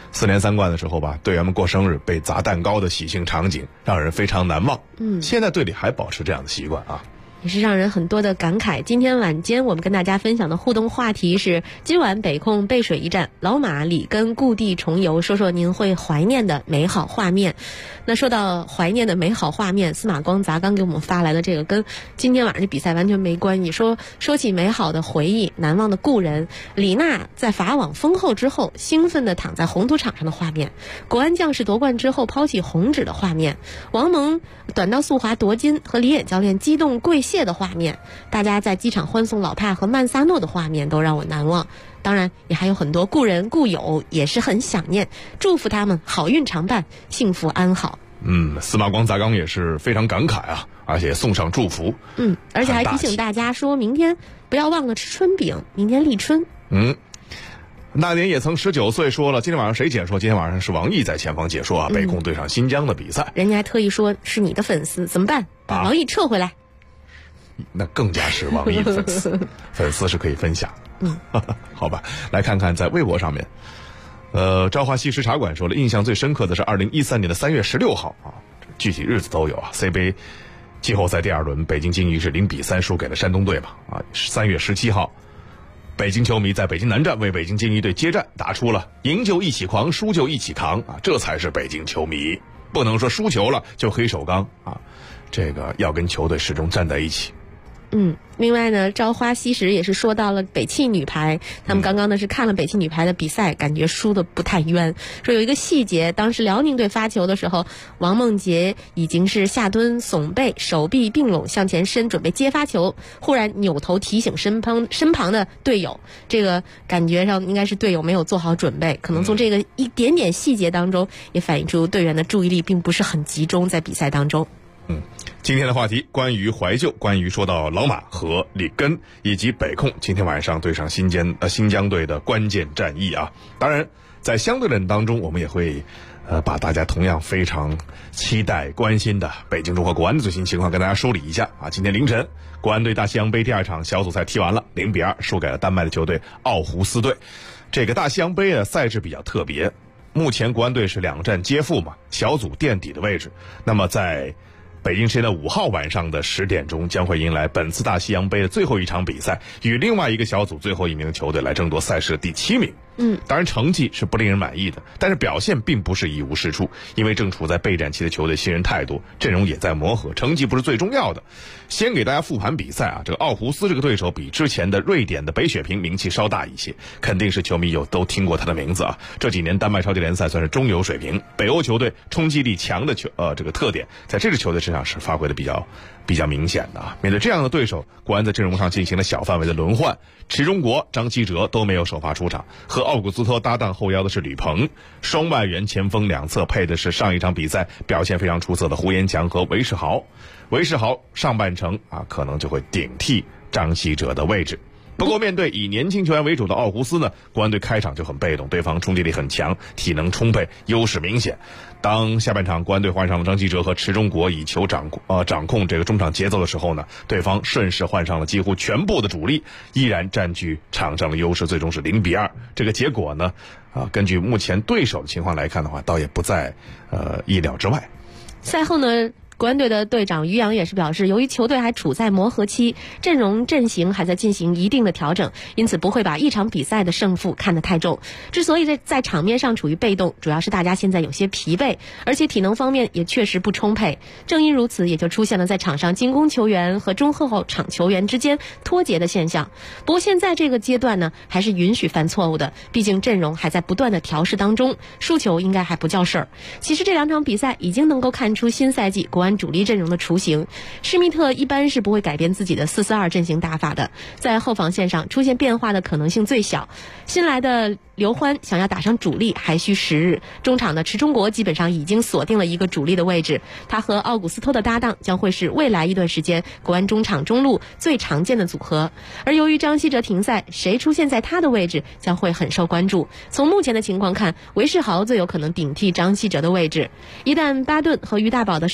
[SPEAKER 1] 4连3冠的时候吧，队员们过生日被砸蛋糕的喜庆场景让人非常难忘。现在队里还保持这样的习惯啊，
[SPEAKER 3] 也是让人很多的感慨。今天晚间我们跟大家分享的互动话题是今晚北控背水一战，老马里根故地重游，说说您会怀念的美好画面。那说到怀念的美好画面，司马光砸缸给我们发来的这个跟今天晚上这比赛完全没关系。说起美好的回忆，难忘的故人，李娜在法网封后之后兴奋地躺在红土场上的画面，国安将士夺冠之后抛弃红纸的画面，王蒙短道速滑夺金和李野教练激动跪谢的画面，大家在机场欢送老帕和曼萨诺的画面都让我难忘。当然也还有很多故人故友，也是很想念，祝福他们好运常伴，幸福安好。
[SPEAKER 1] 司马光砸缸也是非常感慨啊，而且送上祝福。
[SPEAKER 3] 而且还提醒大家说明天不要忘了吃春饼，明天立春。
[SPEAKER 1] 那年也曾19岁说了，今天晚上谁解说？今天晚上是王毅在前方解说啊，北控对上新疆的比赛。
[SPEAKER 3] 人家还特意说是你的粉丝，怎么办？把王毅撤回来。
[SPEAKER 1] 那更加是王毅的粉丝，粉丝是可以分享。好吧，来看看在微博上面，朝华西什茶馆说了，印象最深刻的是2013年的3月16号啊，具体日子都有啊。C 杯季后赛第2轮，北京金鱼是0-3输给了山东队嘛啊。3月17号，北京球迷在北京南站为北京金鱼队接战，打出了赢就一起狂，输就一起扛啊，这才是北京球迷，不能说输球了就黑手纲啊，这个要跟球队始终站在一起。
[SPEAKER 3] 另外呢，朝花夕拾也是说到了北汽女排，他们刚刚呢是看了北汽女排的比赛，感觉输的不太冤。说有一个细节，当时辽宁队发球的时候，王梦洁已经是下蹲耸背，手臂并拢向前伸，准备接发球，忽然扭头提醒身旁的队友，这个感觉上应该是队友没有做好准备，可能从这个一点点细节当中也反映出队员的注意力并不是很集中在比赛当中。
[SPEAKER 1] 今天的话题关于怀旧，关于说到老马和里根以及北控今天晚上对上新疆队的关键战役啊。当然在相对论当中，我们也会把大家同样非常期待关心的北京中赫国安的最新情况跟大家梳理一下啊。今天凌晨，国安队大西洋杯第2场小组赛踢完了，0-2输给了丹麦的球队奥胡斯队。这个大西洋杯的赛制比较特别，目前国安队是2战皆负嘛，小组垫底的位置。那么在北京时间的5号晚上的10点钟，将会迎来本次大西洋杯的最后一场比赛，与另外一个小组最后1名的球队来争夺赛事的第7名。当然成绩是不令人满意的，但是表现并不是一无是处，因为正处在备战期的球队新人太多，阵容也在磨合，成绩不是最重要的。先给大家复盘比赛啊，这个奥胡斯这个对手比之前的瑞典的北雪平名气稍大一些，肯定是球迷都听过他的名字啊。这几年丹麦超级联赛算是中游水平，北欧球队冲击力强的这个特点，在这支球队身上是发挥的比较明显的啊。面对这样的对手，国安在阵容上进行了小范围的轮换，池忠国、张稀哲都没有首发出场，和奥古斯托搭档后腰的是吕鹏，双外援前锋两侧配的是上一场比赛表现非常出色的胡延强和韦世豪。韦世豪上半程可能就会顶替张稀哲的位置。不过面对以年轻球员为主的奥胡斯呢，国安队开场就很被动，对方冲击力很强，体能充沛，优势明显。当下半场国安队换上了张稀哲和池忠国以球掌控这个中场节奏的时候呢，对方顺势换上了几乎全部的主力，依然占据场上的优势，最终是0-2。这个结果呢，根据目前对手的情况来看的话，倒也不在意料之外。
[SPEAKER 3] 赛后呢，国安队的队长于洋也是表示，由于球队还处在磨合期，阵容阵型还在进行一定的调整，因此不会把一场比赛的胜负看得太重。之所以在场面上处于被动，主要是大家现在有些疲惫，而且体能方面也确实不充沛。正因如此，也就出现了在场上进攻球员和中后场球员之间脱节的现象。不过现在这个阶段呢，还是允许犯错误的，毕竟阵容还在不断的调试当中，输球应该还不叫事儿。其实这2场比赛已经能够看出新赛季国安主力阵容的雏形。施密特一般是不会改变自己的4-4-2阵型打法的，在后防线上出现变化的可能性最小。新来的刘欢想要打上主力还需时日，中场的池忠国基本上已经锁定了一个主力的位置，他和奥古斯托的搭档将会是未来一段时间国安中场中路最常见的组合。而由于张稀哲停赛，谁出现在他的位置将会很受关注。从目前的情况看，韦世豪最有可能顶替张稀哲的位置。一旦巴顿和于大宝的伤势恢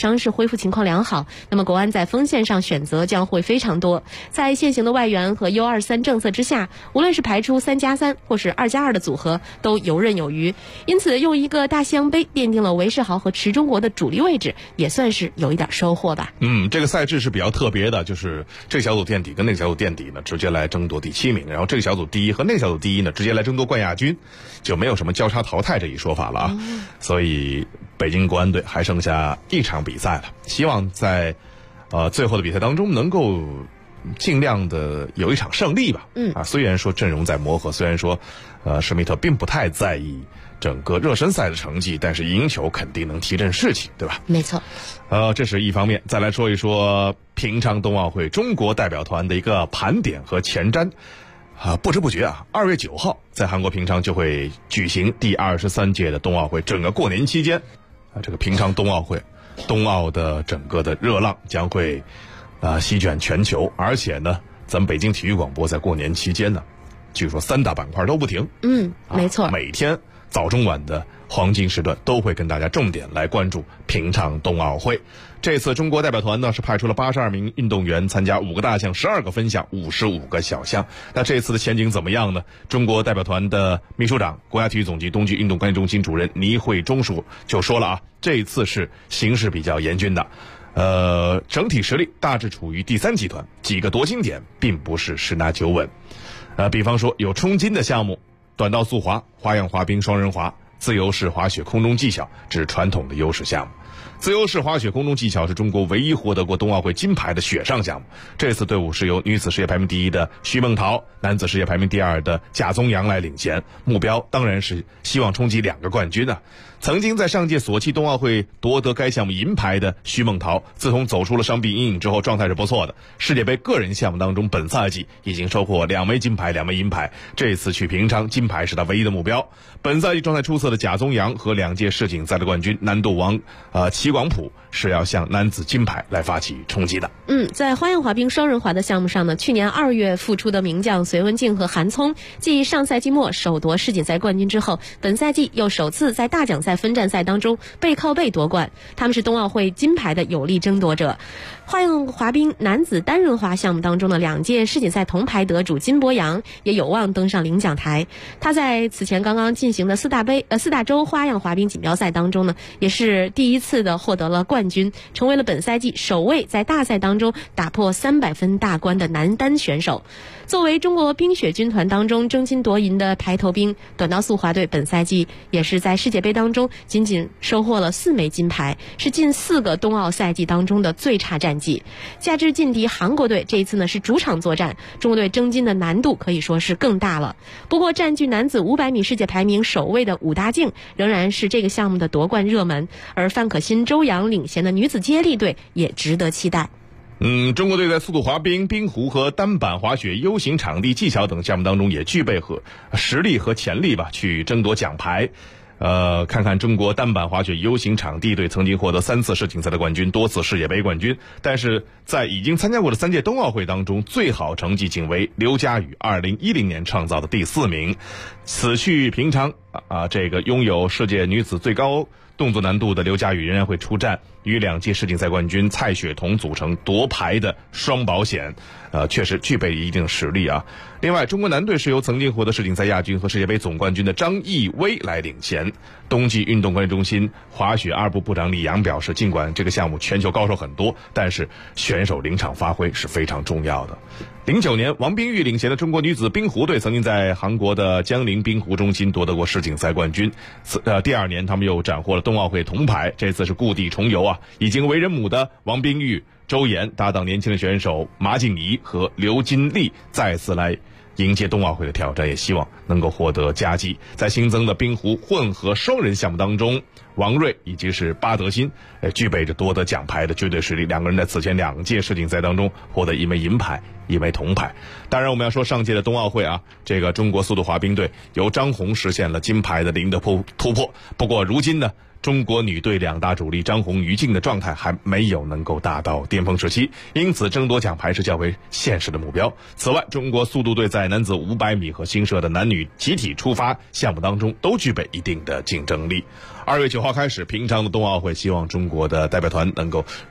[SPEAKER 3] 恢复情况良好，那么国安在锋线上选择将会非常多。在现行的外援和 U23 政策之下，无论是排出3+3或是2+2的组合都游刃有余，因此用一个大西洋杯奠定了韦世豪和池中国的主力位置，也算是有一点收获吧。
[SPEAKER 1] 这个赛制是比较特别的，就是这个小组垫底跟那个小组垫底呢直接来争夺第7名，然后这个小组第一和那个小组第一呢直接来争夺冠亚军，就没有什么交叉淘汰这一说法了啊。所以北京国安队还剩下一场比赛了，希望在最后的比赛当中能够尽量的有一场胜利吧。虽然说阵容在磨合，虽然说施密特并不太在意整个热身赛的成绩，但是赢球肯定能提振士气，对吧？
[SPEAKER 3] 没错。
[SPEAKER 1] 这是一方面。再来说一说平昌冬奥会中国代表团的一个盘点和前瞻。不知不觉2月9号在韩国平昌就会举行第23届的冬奥会。整个过年期间这个平昌冬奥会冬奥的整个的热浪将会席卷全球，而且呢咱们北京体育广播在过年期间呢据说3大板块都不停。
[SPEAKER 3] 没错，
[SPEAKER 1] 每天早中晚的黄金时段都会跟大家重点来关注平昌冬奥会。这次中国代表团呢是派出了82名运动员参加5个大项、12个分项、55个小项。那这次的前景怎么样呢？中国代表团的秘书长、国家体育总局冬季运动管理中心主任倪慧中就说了这一次是形势比较严峻的。整体实力大致处于第3集团，几个夺金点并不是十拿九稳。比方说有冲金的项目，短道速滑、花样滑冰、双人滑、自由式滑雪空中技巧，这是传统的优势项目。自由式滑雪空中技巧是中国唯一获得过冬奥会金牌的雪上项目。这次队伍是由女子世界排名第1的徐梦桃、男子世界排名第2的贾宗洋来领衔，目标当然是希望冲击2个冠军。曾经在上届索契冬奥会夺得该项目银牌的徐梦桃，自从走出了伤病阴影之后，状态是不错的。世界杯个人项目当中，本赛季已经收获2枚金牌、2枚银牌。这次去平昌，金牌是他唯一的目标。本赛季状态出色的贾宗洋和2届世锦赛的冠军难度王齐广普是要向男子金牌来发起冲击的。
[SPEAKER 3] 在花样滑冰双人滑的项目上呢，去年2月复出的名将隋文静和韩聪，继上赛季末首夺世锦赛冠军之后，本赛季又首次在大奖赛分站赛当中背靠背夺冠，他们是冬奥会金牌的有力争夺者。花样滑冰男子单人滑项目当中的2届世锦赛铜牌得主金博洋也有望登上领奖台。他在此前刚刚进行的四大洲花样滑冰锦标赛当中呢，也是第一次的获得了冠军，成为了本赛季首位在大赛当中打破300分大关的男单选手。作为中国冰雪军团当中争金夺银的排头兵，短道速滑队本赛季也是在世界杯当中仅仅收获了4枚金牌，是近4个冬奥赛季当中的最差战绩。加之劲敌韩国队这一次呢是主场作战，中国队争金的难度可以说是更大了。不过占据男子500米世界排名首位的武大靖仍然是这个项目的夺冠热门，而范可新、周洋领衔的女子接力队也值得期待。
[SPEAKER 1] 中国队在速度滑冰、冰壶和单板滑雪、U 型场地技巧等项目当中也具备实力和潜力吧，去争夺奖牌。看看中国单板滑雪 U 型场地队曾经获得3次世锦赛的冠军，多次世界杯冠军，但是在已经参加过的3届冬奥会当中，最好成绩仅为刘佳宇2010年创造的第4名。此去平昌这个拥有世界女子最高动作难度的刘佳宇仍然会出战，与2届世锦赛冠军蔡雪桐组成夺牌的双保险，确实具备一定实力啊。另外，中国男队是由曾经获得世锦赛亚军和世界杯总冠军的张艺威来领衔。冬季运动管理中心滑雪2部部长李阳表示，尽管这个项目全球高手很多，但是选手临场发挥是非常重要的。09年，王冰玉领衔的中国女子冰壶队曾经在韩国的江陵冰壶中心夺得过世锦赛冠军。第2年，他们又斩获了冬奥会铜牌，这次是故地重游啊！已经为人母的王冰玉、周岩搭档年轻的选手马静怡和刘金丽再次来迎接冬奥会的挑战，也希望能够获得佳绩。在新增的冰壶混合双人项目当中，王睿以及是巴德辛具备着夺得奖牌的绝对实力。2个人在此前2届世锦赛当中获得1枚银牌、1枚铜牌。当然我们要说上届的冬奥会这个中国速度滑冰队由张红实现了金牌的零的突破。不过如今呢，中国女队2大主力张红、于静的状态还没有能够达到巅峰时期，因此争夺奖牌是较为现实的目标。此外，中国速度队在男子500米和新设的男女集体出发项目当中都具备一定的竞争力。2月9号开始，平昌的冬奥会，希望中国的代表团能够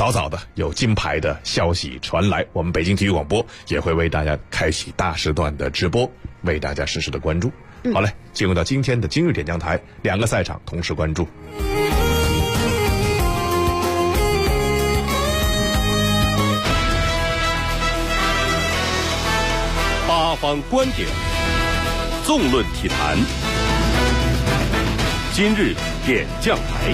[SPEAKER 1] 早早的有金牌的消息传来，我们北京体育广播也会为大家开启大时段的直播，为大家实时的关注。好嘞，进入到今天的今日点将台，2个赛场同时关注。
[SPEAKER 4] 八方观点，纵论体坛，今日点将台。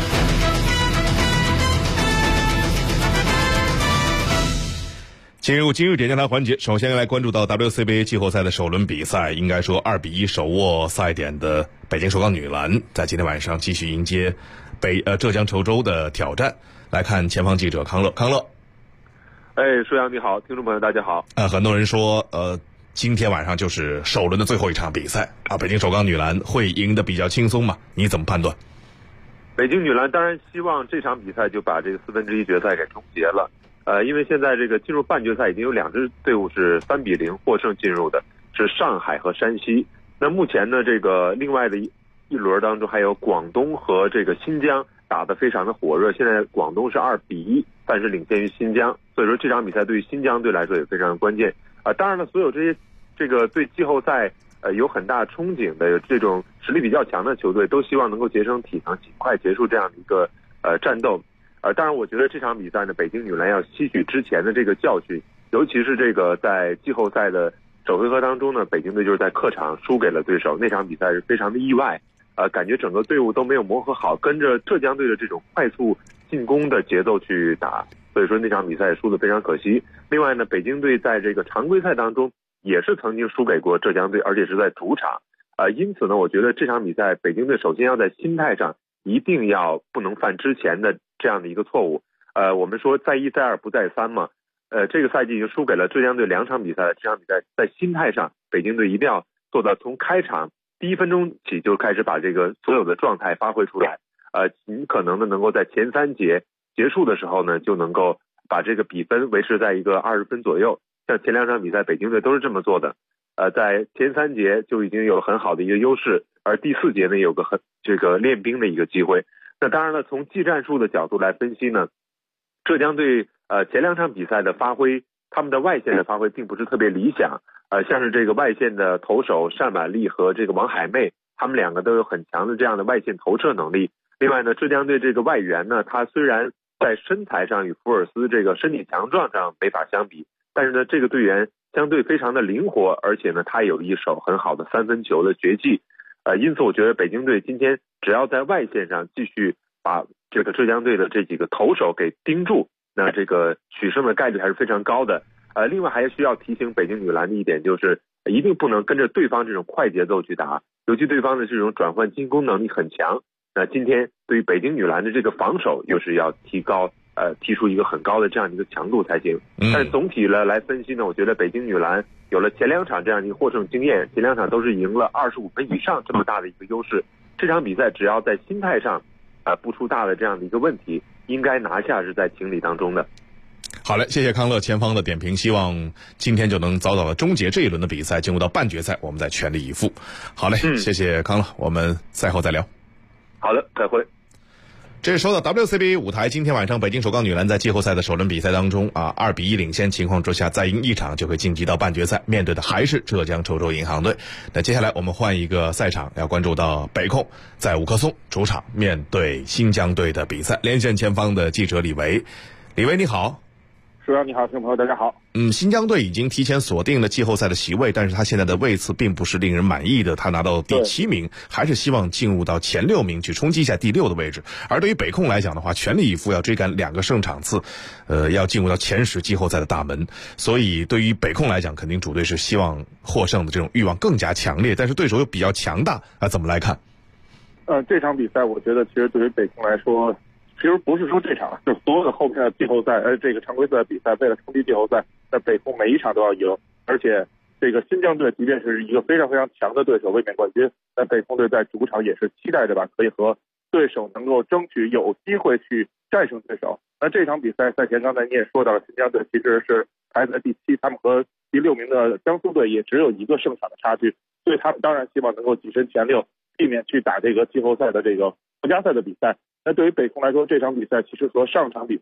[SPEAKER 1] 进入今日点将台环节，首先来关注到 WCBA 季后赛的首轮比赛，应该说2-1手握赛点的北京首钢女篮，在今天晚上继续迎接浙江稠州的挑战。来看前方记者康乐，
[SPEAKER 15] 舒阳你好，听众朋友大家好。
[SPEAKER 1] 很多人说今天晚上就是首轮的最后一场比赛啊，北京首钢女篮会赢得比较轻松吗？你怎么判断？
[SPEAKER 15] 北京女篮当然希望这场比赛就把这个1/4决赛给终结了。因为现在这个进入半决赛已经有2支队伍是3-0获胜进入的，是上海和山西。那目前呢，这个另外的一轮当中还有广东和这个新疆打得非常的火热，现在广东是2-1，但是领先于新疆，所以说这场比赛对于新疆队来说也非常的关键。当然了，所有这个对季后赛有很大憧憬的这种实力比较强的球队，都希望能够节省体能，尽快结束这样的一个战斗。当然，我觉得这场比赛呢，北京女篮要吸取之前的这个教训，尤其是这个在季后赛的首回合当中呢，北京队就是在客场输给了对手，那场比赛是非常的意外，感觉整个队伍都没有磨合好，跟着浙江队的这种快速进攻的节奏去打，所以说那场比赛输得非常可惜。另外呢，北京队在这个常规赛当中也是曾经输给过浙江队，而且是在主场，因此呢，我觉得这场比赛北京队首先要在心态上一定要不能犯之前的这样的一个错误。我们说再一再二不再三嘛。这个赛季已经输给了浙江队2场比赛了，这场比赛在心态上，北京队一定要做到从开场第1分钟起就开始把这个所有的状态发挥出来。尽可能的能够在前3节结束的时候呢，就能够把这个比分维持在一个20分左右。像前2场比赛，北京队都是这么做的。在前3节就已经有很好的一个优势，而第4节呢有个这个练兵的一个机会。那当然了，从技战术的角度来分析呢，浙江队前2场比赛的发挥，他们的外线的发挥并不是特别理想。像是这个外线的投手单婉丽和这个王海妹，他们2个都有很强的这样的外线投射能力。另外呢，浙江队这个外援呢，他虽然在身材上与福尔斯这个身体强壮上没法相比，但是呢，这个队员相对非常的灵活，而且呢，他有一手很好的3分球的绝技。因此我觉得北京队今天只要在外线上继续把这个浙江队的这几个投手给盯住，那这个取胜的概率还是非常高的。另外还需要提醒北京女篮的一点就是，一定不能跟着对方这种快节奏去打，尤其对方的这种转换进攻能力很强。那今天对于北京女篮的这个防守又是要提出一个很高的这样的一个强度才行。但是总体来分析呢，我觉得北京女篮有了前2场这样的一个获胜经验，前2场都是赢了25分以上这么大的一个优势。这场比赛只要在心态上不出大的这样的一个问题，应该拿下是在情理当中的。
[SPEAKER 1] 好嘞，谢谢康乐前方的点评，希望今天就能早早的终结这一轮的比赛，进入到半决赛，我们再全力以赴。好嘞，谢谢康乐，我们赛后再聊。
[SPEAKER 15] 好的，再会。
[SPEAKER 1] 这是说到 WCBA 舞台，今天晚上北京首钢女篮在季后赛的首轮比赛当中2-1领先情况之下，再赢1场就会晋级到半决赛，面对的还是浙江稠州银行队。那接下来我们换一个赛场，要关注到北控在五棵松主场面对新疆队的比赛。连线前方的记者李维，李维你好。
[SPEAKER 16] 主持人你好，听众朋友大家好。
[SPEAKER 1] 新疆队已经提前锁定了季后赛的席位，但是他现在的位次并不是令人满意的，他拿到第7名，还是希望进入到前6名去冲击一下第6的位置。而对于北控来讲的话，全力以赴要追赶2个胜场次，要进入到前10季后赛的大门。所以对于北控来讲，肯定主队是希望获胜的这种欲望更加强烈，但是对手又比较强大怎么来看？
[SPEAKER 16] 这场比赛我觉得其实对于北控来说，其实不是说这场，就所有的后面的季后赛，这个常规赛比赛，为了冲击季后赛，那北控每一场都要赢。而且这个新疆队即便是一个非常非常强的对手，卫冕冠军，那北控队在主场也是期待着吧，可以和对手能够争取有机会去战胜对手。那这场比赛赛前刚才你也说到了，新疆队其实是排在第7，他们和第6名的江苏队也只有1个胜场的差距，所以他们当然希望能够跻身前6，避免去打这个季后赛的这个附加赛的比赛。那对于北控来说，这场比赛其实和上场比赛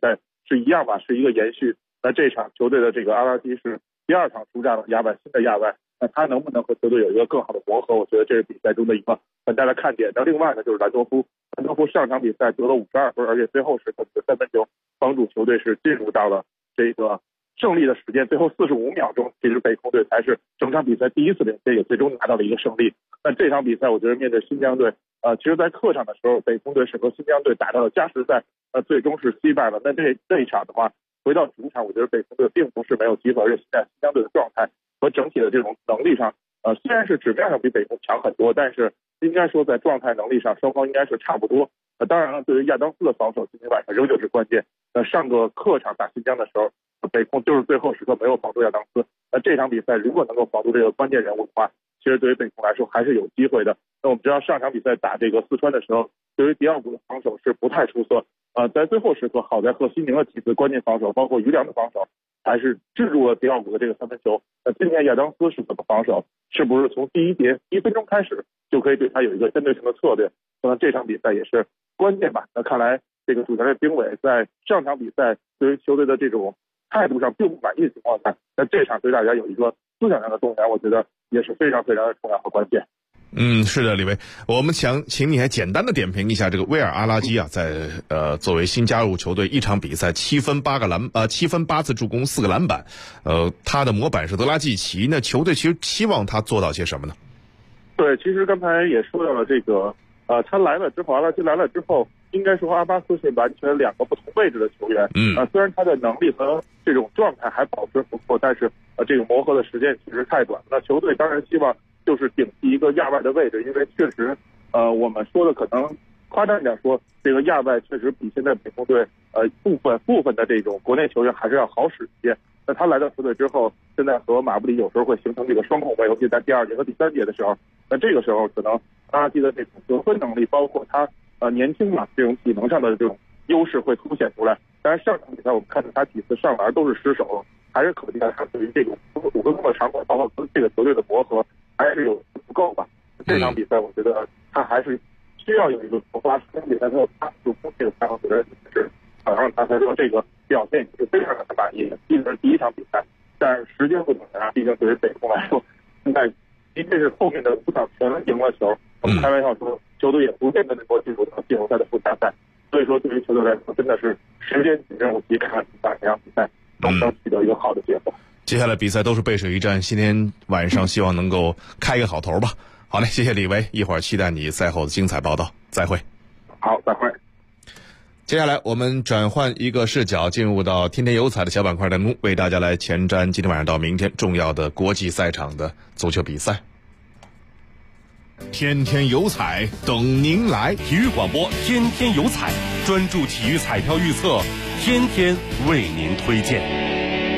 [SPEAKER 16] 是一样吧，是一个延续。那这场球队的这个阿拉基是第2场出战了亚外新的亚外，那他能不能和球队有一个更好的磨合？我觉得这是比赛中的一个很大的看点。那另外呢，就是兰多夫上场比赛得了52分，而且最后时刻的3分球帮助球队是进入到了这个胜利的时间，最后45秒钟，其实北控队才是整场比赛第一次领先，也最终拿到了一个胜利。那这场比赛我觉得面对新疆队，其实在客场的时候，北控队是和新疆队打到了加时赛，最终是惜败了。那这一场的话，回到主场，我觉得北控队并不是没有机会，而且现在新疆队的状态和整体的这种能力上，虽然是纸面上比北控强很多，但是应该说在状态能力上，双方应该是差不多。当然了，对于亚当斯的防守，今天晚上仍旧是关键。上个客场打新疆的时候，北控就是最后时刻没有防住亚当斯。这场比赛如果能够防住这个关键人物的话，其实对于北控来说还是有机会的。那我们知道上场比赛打这个四川的时候，对于迪奥古的防守是不太出色。在最后时刻，好在贺西宁的几次关键防守，包括于良的防守，还是制住了迪奥古的这个3分球。今天亚当斯是怎么防守？是不是从第1分钟开始就可以对他有一个针对性的策略？可能这场比赛也是关键吧。那看来这个主教练丁伟在上场比赛对于球队的这种态度上并不满意的情况下，那这场对大家有一个思想上的动员，我觉得也是非常非常的重要和关键。
[SPEAKER 1] 是的，李维，我们想请你还简单的点评一下这个威尔阿拉基啊，在作为新加入球队一场比赛7分8次助攻4个篮板，他的模板是德拉季奇，那球队其实期望他做到些什么呢？
[SPEAKER 16] 对，其实刚才也说到了这个，他来了之后，阿拉基来了之后，应该说阿巴斯是完全2个不同位置的球员。虽然他的能力和这种状态还保持不错，但是这个磨合的时间其实太短。那球队当然希望就是顶替一个亚外的位置，因为确实，我们说的可能夸张一点说，这个亚外确实比现在北控队部分的这种国内球员还是要好使一些。那他来到球队之后，现在和马布里有时候会形成这个双控卫，尤其在第2节和第3节的时候，那这个时候可能阿拉基的这种得分能力，包括他年轻嘛，这种体能上的这种优势会凸显出来。但是上场比赛我们看到他几次上篮都是失手，还是可见他对于这种5分钟的长跑，包括跟这个球队的磨合还是有不够吧。这场比赛我觉得他还是需要有一个突发，这场比赛他有8助攻，这个才我觉得是让他才说这个表现是非常让他满意的。毕竟是第1场比赛，但是时间不等人，毕竟对于北控来说，现在即便是后面的5场全赢了球，我们开玩笑说球队也不见得能够进入到季后赛的附加赛。所以说对于球队来说，真的是时间紧任务急，看这场比赛能不能取得一个好的结果。
[SPEAKER 1] 接下来比赛都是背水一战，今天晚上希望能够开一个好头吧。好嘞，谢谢李维，一会儿期待你赛后的精彩报道，再会。
[SPEAKER 16] 好，再会。
[SPEAKER 1] 接下来我们转换一个视角，进入到天天有彩的小板块当中，为大家来前瞻今天晚上到明天重要的国际赛场的足球比赛。天天有彩等您来，
[SPEAKER 4] 体育广播天天有彩，专注体育彩票预测，天天为您推荐。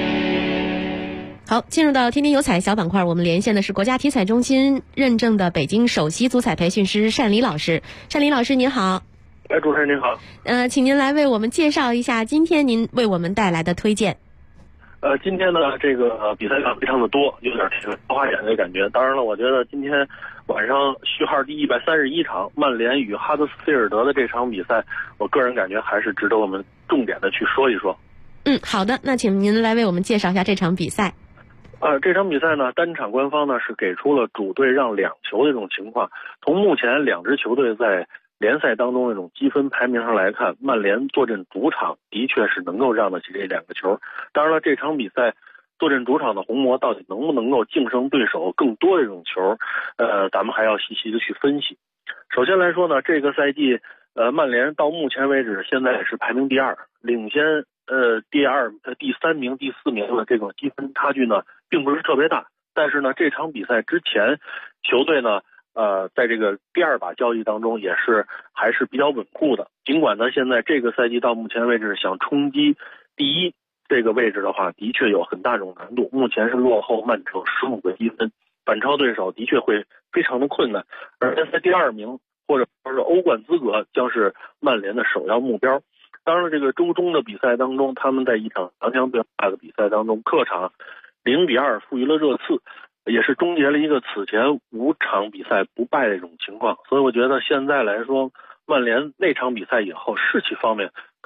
[SPEAKER 3] 好，进入到天天有彩小板块，我们连线的是国家体彩中心认证的北京首席足彩培训师单黎老师。单黎老师您好。
[SPEAKER 17] 主持人您好。
[SPEAKER 3] 请您来为我们介绍一下今天您为我们带来的推荐。
[SPEAKER 17] 今天呢，这个比赛量非常的多，有点这个桃花眼的感觉。当然了，我觉得今天晚上序号第131场曼联与哈德斯菲尔德的这场比赛，我个人感觉还是值得我们重点的去说一说。
[SPEAKER 3] 好的，那请您来为我们介绍一下这场比赛。
[SPEAKER 17] 这场比赛呢，单场官方呢是给出了主队让2球的这种情况。从目前2支球队在联赛当中那种积分排名上来看，曼联坐镇主场的确是能够让得起这2个球。当然了，这场比赛坐镇主场的红魔到底能不能够净胜对手更多的这种球，咱们还要细细的去分析。首先来说呢，这个赛季曼联到目前为止现在也是排名第2，领先第3名、第4名的这种积分差距呢并不是特别大。但是呢，这场比赛之前球队呢在这个第2把交易当中还是比较稳固的。尽管呢现在这个赛季到目前为止想冲击第1这个位置的话，的确有很大种难度。目前是落后曼城15个积分，反超对手的确会非常的困难。而联赛第2名或者说是欧冠资格将是曼联的首要目标。当然，这个周中的比赛当中，他们在一场强强对话的比赛当中，客场0-2负于了热刺，也是终结了一个此前5场比赛不败的这种情况。所以我觉得现在来说，曼联那场比赛以后士气方面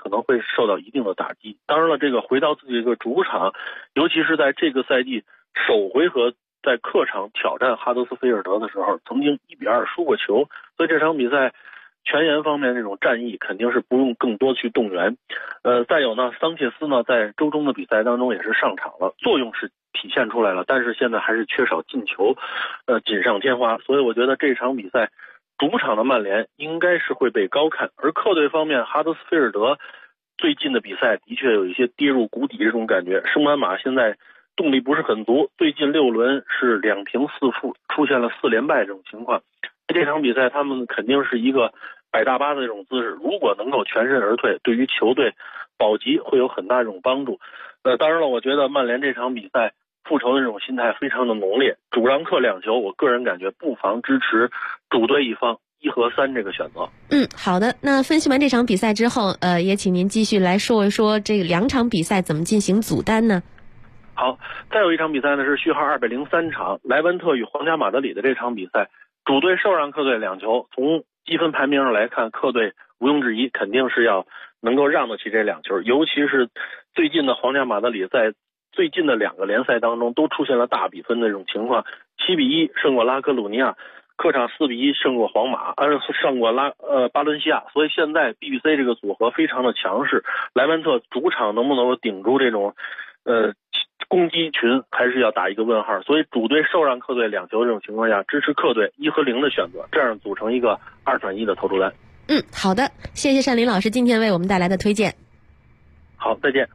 [SPEAKER 17] 可能会受到一定的打击。当然了，这个回到自己这个主场，尤其是在这个赛季首回合在客场挑战哈德斯菲尔德的时候，曾经1-2输过球，所以这场比赛全员方面这种战意肯定是不用更多去动员。再有呢，桑切斯呢在周中的比赛当中也是上场了，作用是体现出来了，但是现在还是缺少进球，锦上添花。所以我觉得这场比赛主场的曼联应该是会被高看。而客队方面，哈德斯菲尔德最近的比赛的确有一些跌入谷底这种感觉，圣班马现在动力不是很足，最近6轮是2平4负，出现了4连败这种情况。这场比赛他们肯定是一个摆大巴的这种姿势，如果能够全身而退，对于球队保级会有很大这种帮助。当然了，我觉得曼联这场比赛复仇的这种心态非常的浓烈，主让客2球，我个人感觉不妨支持主队一方1和3这个选择。
[SPEAKER 3] 好的，那分析完这场比赛之后，也请您继续来说一说这2场比赛怎么进行组单呢？
[SPEAKER 17] 好，再有一场比赛呢是序号203场，莱文特与皇家马德里的这场比赛，主队受让客队2球，从积分排名上来看，客队毋庸置疑肯定是要能够让得起这2球，尤其是最近的皇家马德里在最近的2个联赛当中都出现了大比分的这种情况，7-1胜过拉科鲁尼亚，客场4-1胜过皇马，胜过巴伦西亚，所以现在 BBC 这个组合非常的强势，莱文特主场能不能够顶住这种攻击群还是要打一个问号，所以主队受让客队2球这种情况下，支持客队1和0的选择，这样组成一个2转1的投注单。
[SPEAKER 3] 好的，谢谢单林老师今天为我们带来的推荐。
[SPEAKER 17] 好，再见。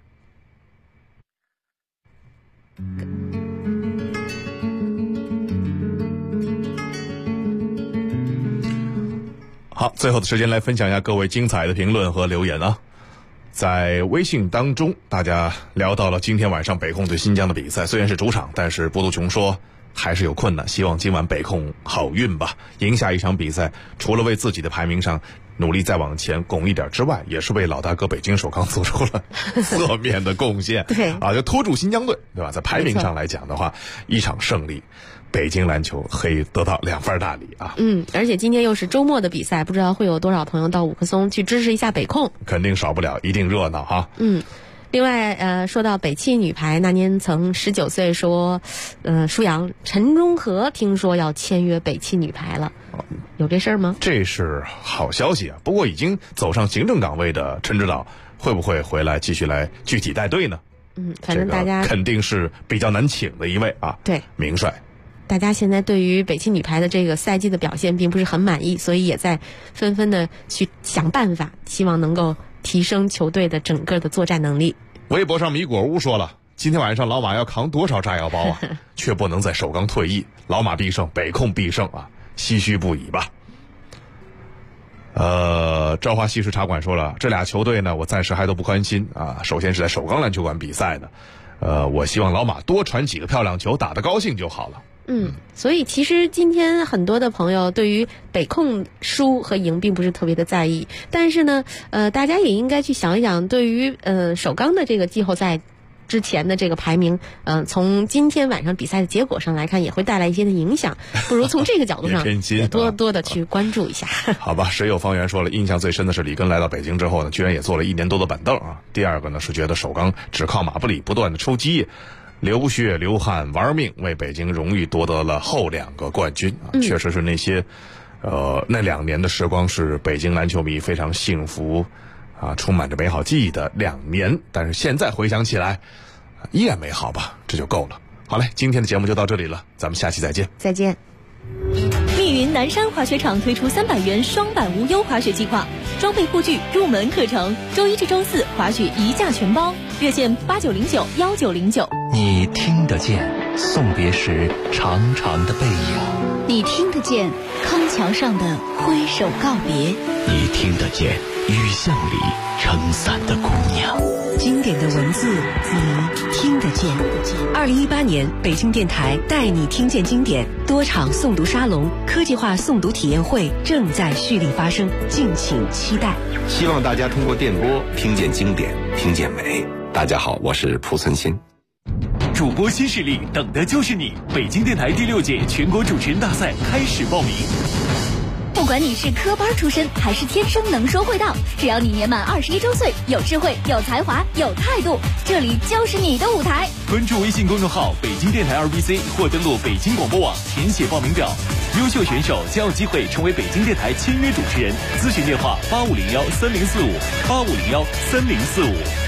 [SPEAKER 1] 好，最后的时间来分享一下各位精彩的评论和留言啊。在微信当中，大家聊到了今天晚上北控对新疆的比赛，虽然是主场，但是波多琼说还是有困难，希望今晚北控好运吧，赢下一场比赛，除了为自己的排名上努力再往前拱一点之外，也是为老大哥北京首钢做出了侧面的贡献。
[SPEAKER 3] 对
[SPEAKER 1] 啊，就拖住新疆队，对吧？在排名上来讲的话，一场胜利，北京篮球可以得到2份大礼啊。
[SPEAKER 3] 而且今天又是周末的比赛，不知道会有多少朋友到五棵松去支持一下北控，
[SPEAKER 1] 肯定少不了，一定热闹哈。
[SPEAKER 3] 另外，说到北汽女排，那年曾19岁说，舒阳陈忠和听说要签约北汽女排了，有这事儿吗？
[SPEAKER 1] 这是好消息啊！不过已经走上行政岗位的陈指导会不会回来继续来具体带队呢？
[SPEAKER 3] 反正大家、
[SPEAKER 1] 肯定是比较难请的一位啊，
[SPEAKER 3] 对，
[SPEAKER 1] 名帅。
[SPEAKER 3] 大家现在对于北汽女排的这个赛季的表现并不是很满意，所以也在纷纷的去想办法，希望能够提升球队的整个的作战能力。
[SPEAKER 1] 微博上米果屋说了，今天晚上老马要扛多少炸药包啊？却不能在首钢退役，老马必胜，北控必胜啊，唏嘘不已吧。朝华西式茶馆说了，这俩球队呢，我暂时还都不关心啊。首先是在首钢篮球馆比赛的，我希望老马多传几个漂亮球，打得高兴就好了。
[SPEAKER 3] 所以其实今天很多的朋友对于北控输和赢并不是特别的在意，但是呢，大家也应该去想一想，对于首钢的这个季后赛之前的这个排名，从今天晚上比赛的结果上来看，也会带来一些的影响，不如从这个角度上也多多的去关注一下。
[SPEAKER 1] 好吧，谁有方圆说了，印象最深的是里根来到北京之后呢，居然也坐了1年多的板凳啊。第二个呢是觉得首钢只靠马布里不断的抽基，流血流汗玩命，为北京荣誉夺得了后2个冠军啊！确实是那些，那2年的时光是北京篮球迷非常幸福啊，充满着美好记忆的2年。但是现在回想起来，依然美好吧，这就够了。好嘞，今天的节目就到这里了，咱们下期再见。
[SPEAKER 3] 再见。
[SPEAKER 6] 密云南山滑雪场推出300元双板无忧滑雪计划，装备护具、入门课程，周1至周4滑雪1价全包，热线89091909。
[SPEAKER 7] 你听得见送别时长长的背影，
[SPEAKER 6] 你听得见康桥上的挥手告别，
[SPEAKER 9] 你听得见雨巷里撑伞的姑娘。
[SPEAKER 8] 经典的文字你听得见。2018年北京电台带你听见经典多场诵读沙龙、科技化诵读体验会正在蓄力发生，敬请期待。
[SPEAKER 18] 希望大家通过电波听见经典，听见美。大家好，我是蒲存昕。
[SPEAKER 10] 主播新势力，等的就是你！北京电台第6届全国主持人大赛开始报名。
[SPEAKER 6] 不管你是科班出身还是天生能说会道，只要你年满21周岁，有智慧、有才华、有态度，这里就是你的舞台。
[SPEAKER 10] 关注微信公众号北京电台 RBC 或登录北京广播网填写报名表，优秀选手将有机会成为北京电台签约主持人。咨询电话85013045，85013045。